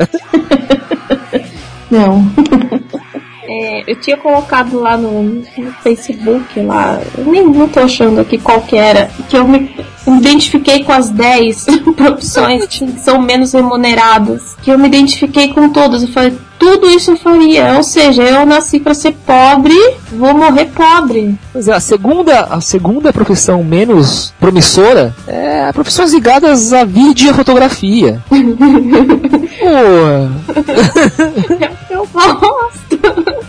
Não. Eu tinha colocado lá no Facebook, lá, eu não tô achando aqui qual que era, que eu me identifiquei com as 10 profissões que são menos remuneradas, que eu me identifiquei com todas, eu falei, tudo isso eu faria, ou seja, eu nasci pra ser pobre, vou morrer pobre. Pois é, a segunda profissão menos promissora é profissões ligadas a vídeo e a fotografia. Porra! Eu gosto.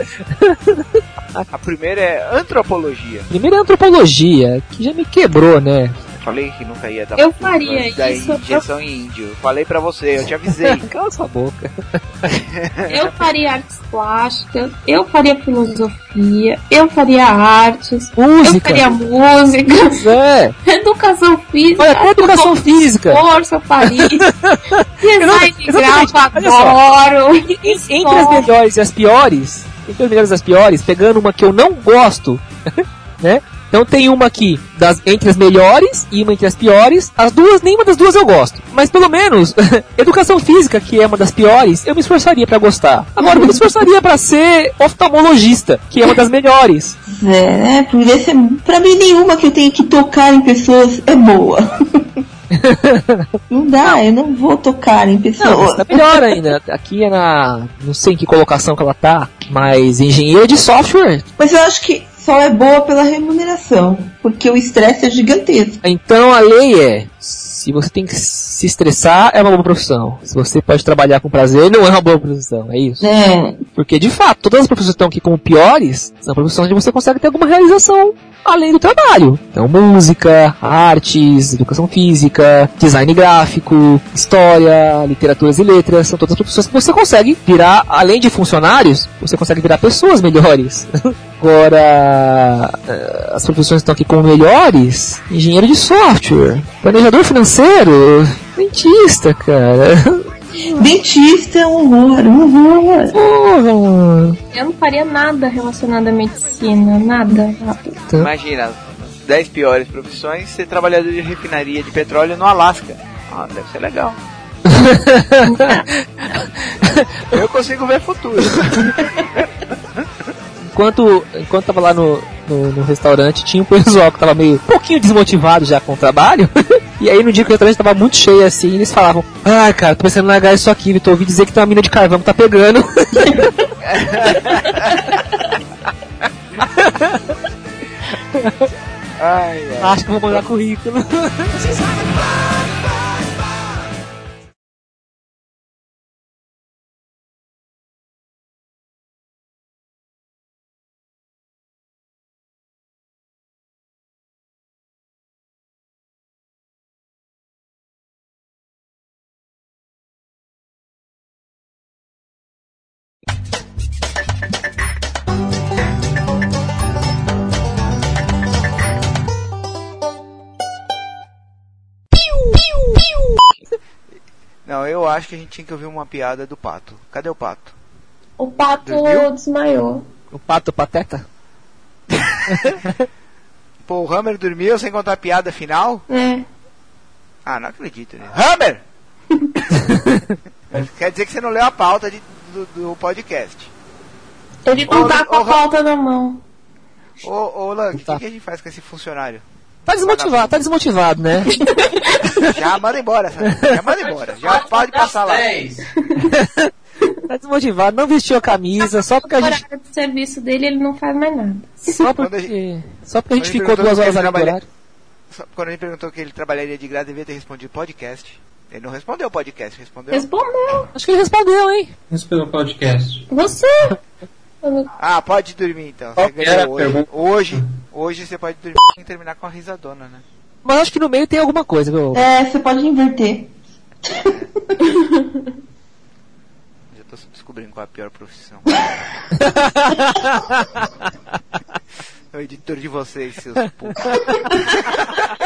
A primeira é antropologia. Primeiro é antropologia, que já me quebrou, né? Falei que nunca ia dar Eu faria da isso. injeção em índio. Falei pra você, eu te avisei. Cala sua boca. Eu faria artes plásticas, eu faria filosofia, eu faria artes, Música. eu faria música, É. educação física. Olha, até educação física. Força, eu faria. Design Exatamente. gráfico, Olha só. adoro. Entre as melhores e as piores, pegando uma que eu não gosto, né? Então tem uma aqui entre as melhores e uma entre as piores. As duas, nenhuma das duas eu gosto. Mas pelo menos, educação física, que é uma das piores, eu me esforçaria pra gostar. Agora eu me esforçaria pra ser oftalmologista, que é uma das melhores. Pra mim nenhuma que eu tenho que tocar em pessoas é boa. Não dá, eu não vou tocar em pessoas. Não, mas tá melhor ainda. Aqui é não sei em que colocação que ela tá, mas engenheiro de software. Mas eu acho que só é boa pela remuneração, porque o estresse é gigantesco. Então a lei é, se você tem que se estressar, é uma boa profissão. Se você pode trabalhar com prazer, não é uma boa profissão, é isso? É. Porque de fato, todas as profissões que estão aqui como piores, são profissões onde você consegue ter alguma realização além do trabalho. Então música, artes, educação física, design gráfico, história, literaturas e letras, são todas profissões que você consegue virar, além de funcionários, você consegue virar pessoas melhores. Agora, as profissões que estão aqui como melhores, engenheiro de software, planejador financeiro, dentista, cara. Dentista é um horror. Porra. Eu não faria nada relacionado à medicina, nada. Imagina, 10 piores profissões, ser trabalhador de refinaria de petróleo no Alasca. Deve ser legal. Eu consigo ver futuro. Enquanto tava lá no restaurante, tinha um pessoal que tava meio um pouquinho desmotivado já com o trabalho. E aí no dia que o restaurante tava muito cheio assim, eles falavam: ah, cara, tô pensando em largar isso aqui, tô ouvindo dizer que tem uma mina de carvão que tá pegando. Acho que vou mandar currículo. Não, eu acho que a gente tinha que ouvir uma piada do Pato. Cadê o Pato? O Pato Dormiu? desmaiou. O Pato Pateta? Pô, o Hammer dormiu sem contar a piada final? É. Ah, não acredito, né? Hammer! Quer dizer que você não leu a pauta do podcast. Ele não tá com a pauta na mão. Ô, Lang, o que a gente faz com esse funcionário? Tá desmotivado, né? Já manda embora, sabe? Já manda embora. Já pode passar lá. Tá desmotivado, não vestiu a camisa, só porque a gente... No de serviço dele, ele não faz mais nada. Só porque a gente ficou 2 horas ali no horário. Quando ele perguntou que ele trabalharia de graça, devia ter respondido podcast. Ele não respondeu o podcast, respondeu? Respondeu. Acho que ele respondeu, hein? Respondeu o podcast. Você? Ah, pode dormir então. Qual Você ganhou era a hoje você pode dormir e terminar com a risadona, né? Mas acho que no meio tem alguma coisa, viu? Você pode inverter. Já tô descobrindo qual é a pior profissão. É o editor de vocês, seus putos.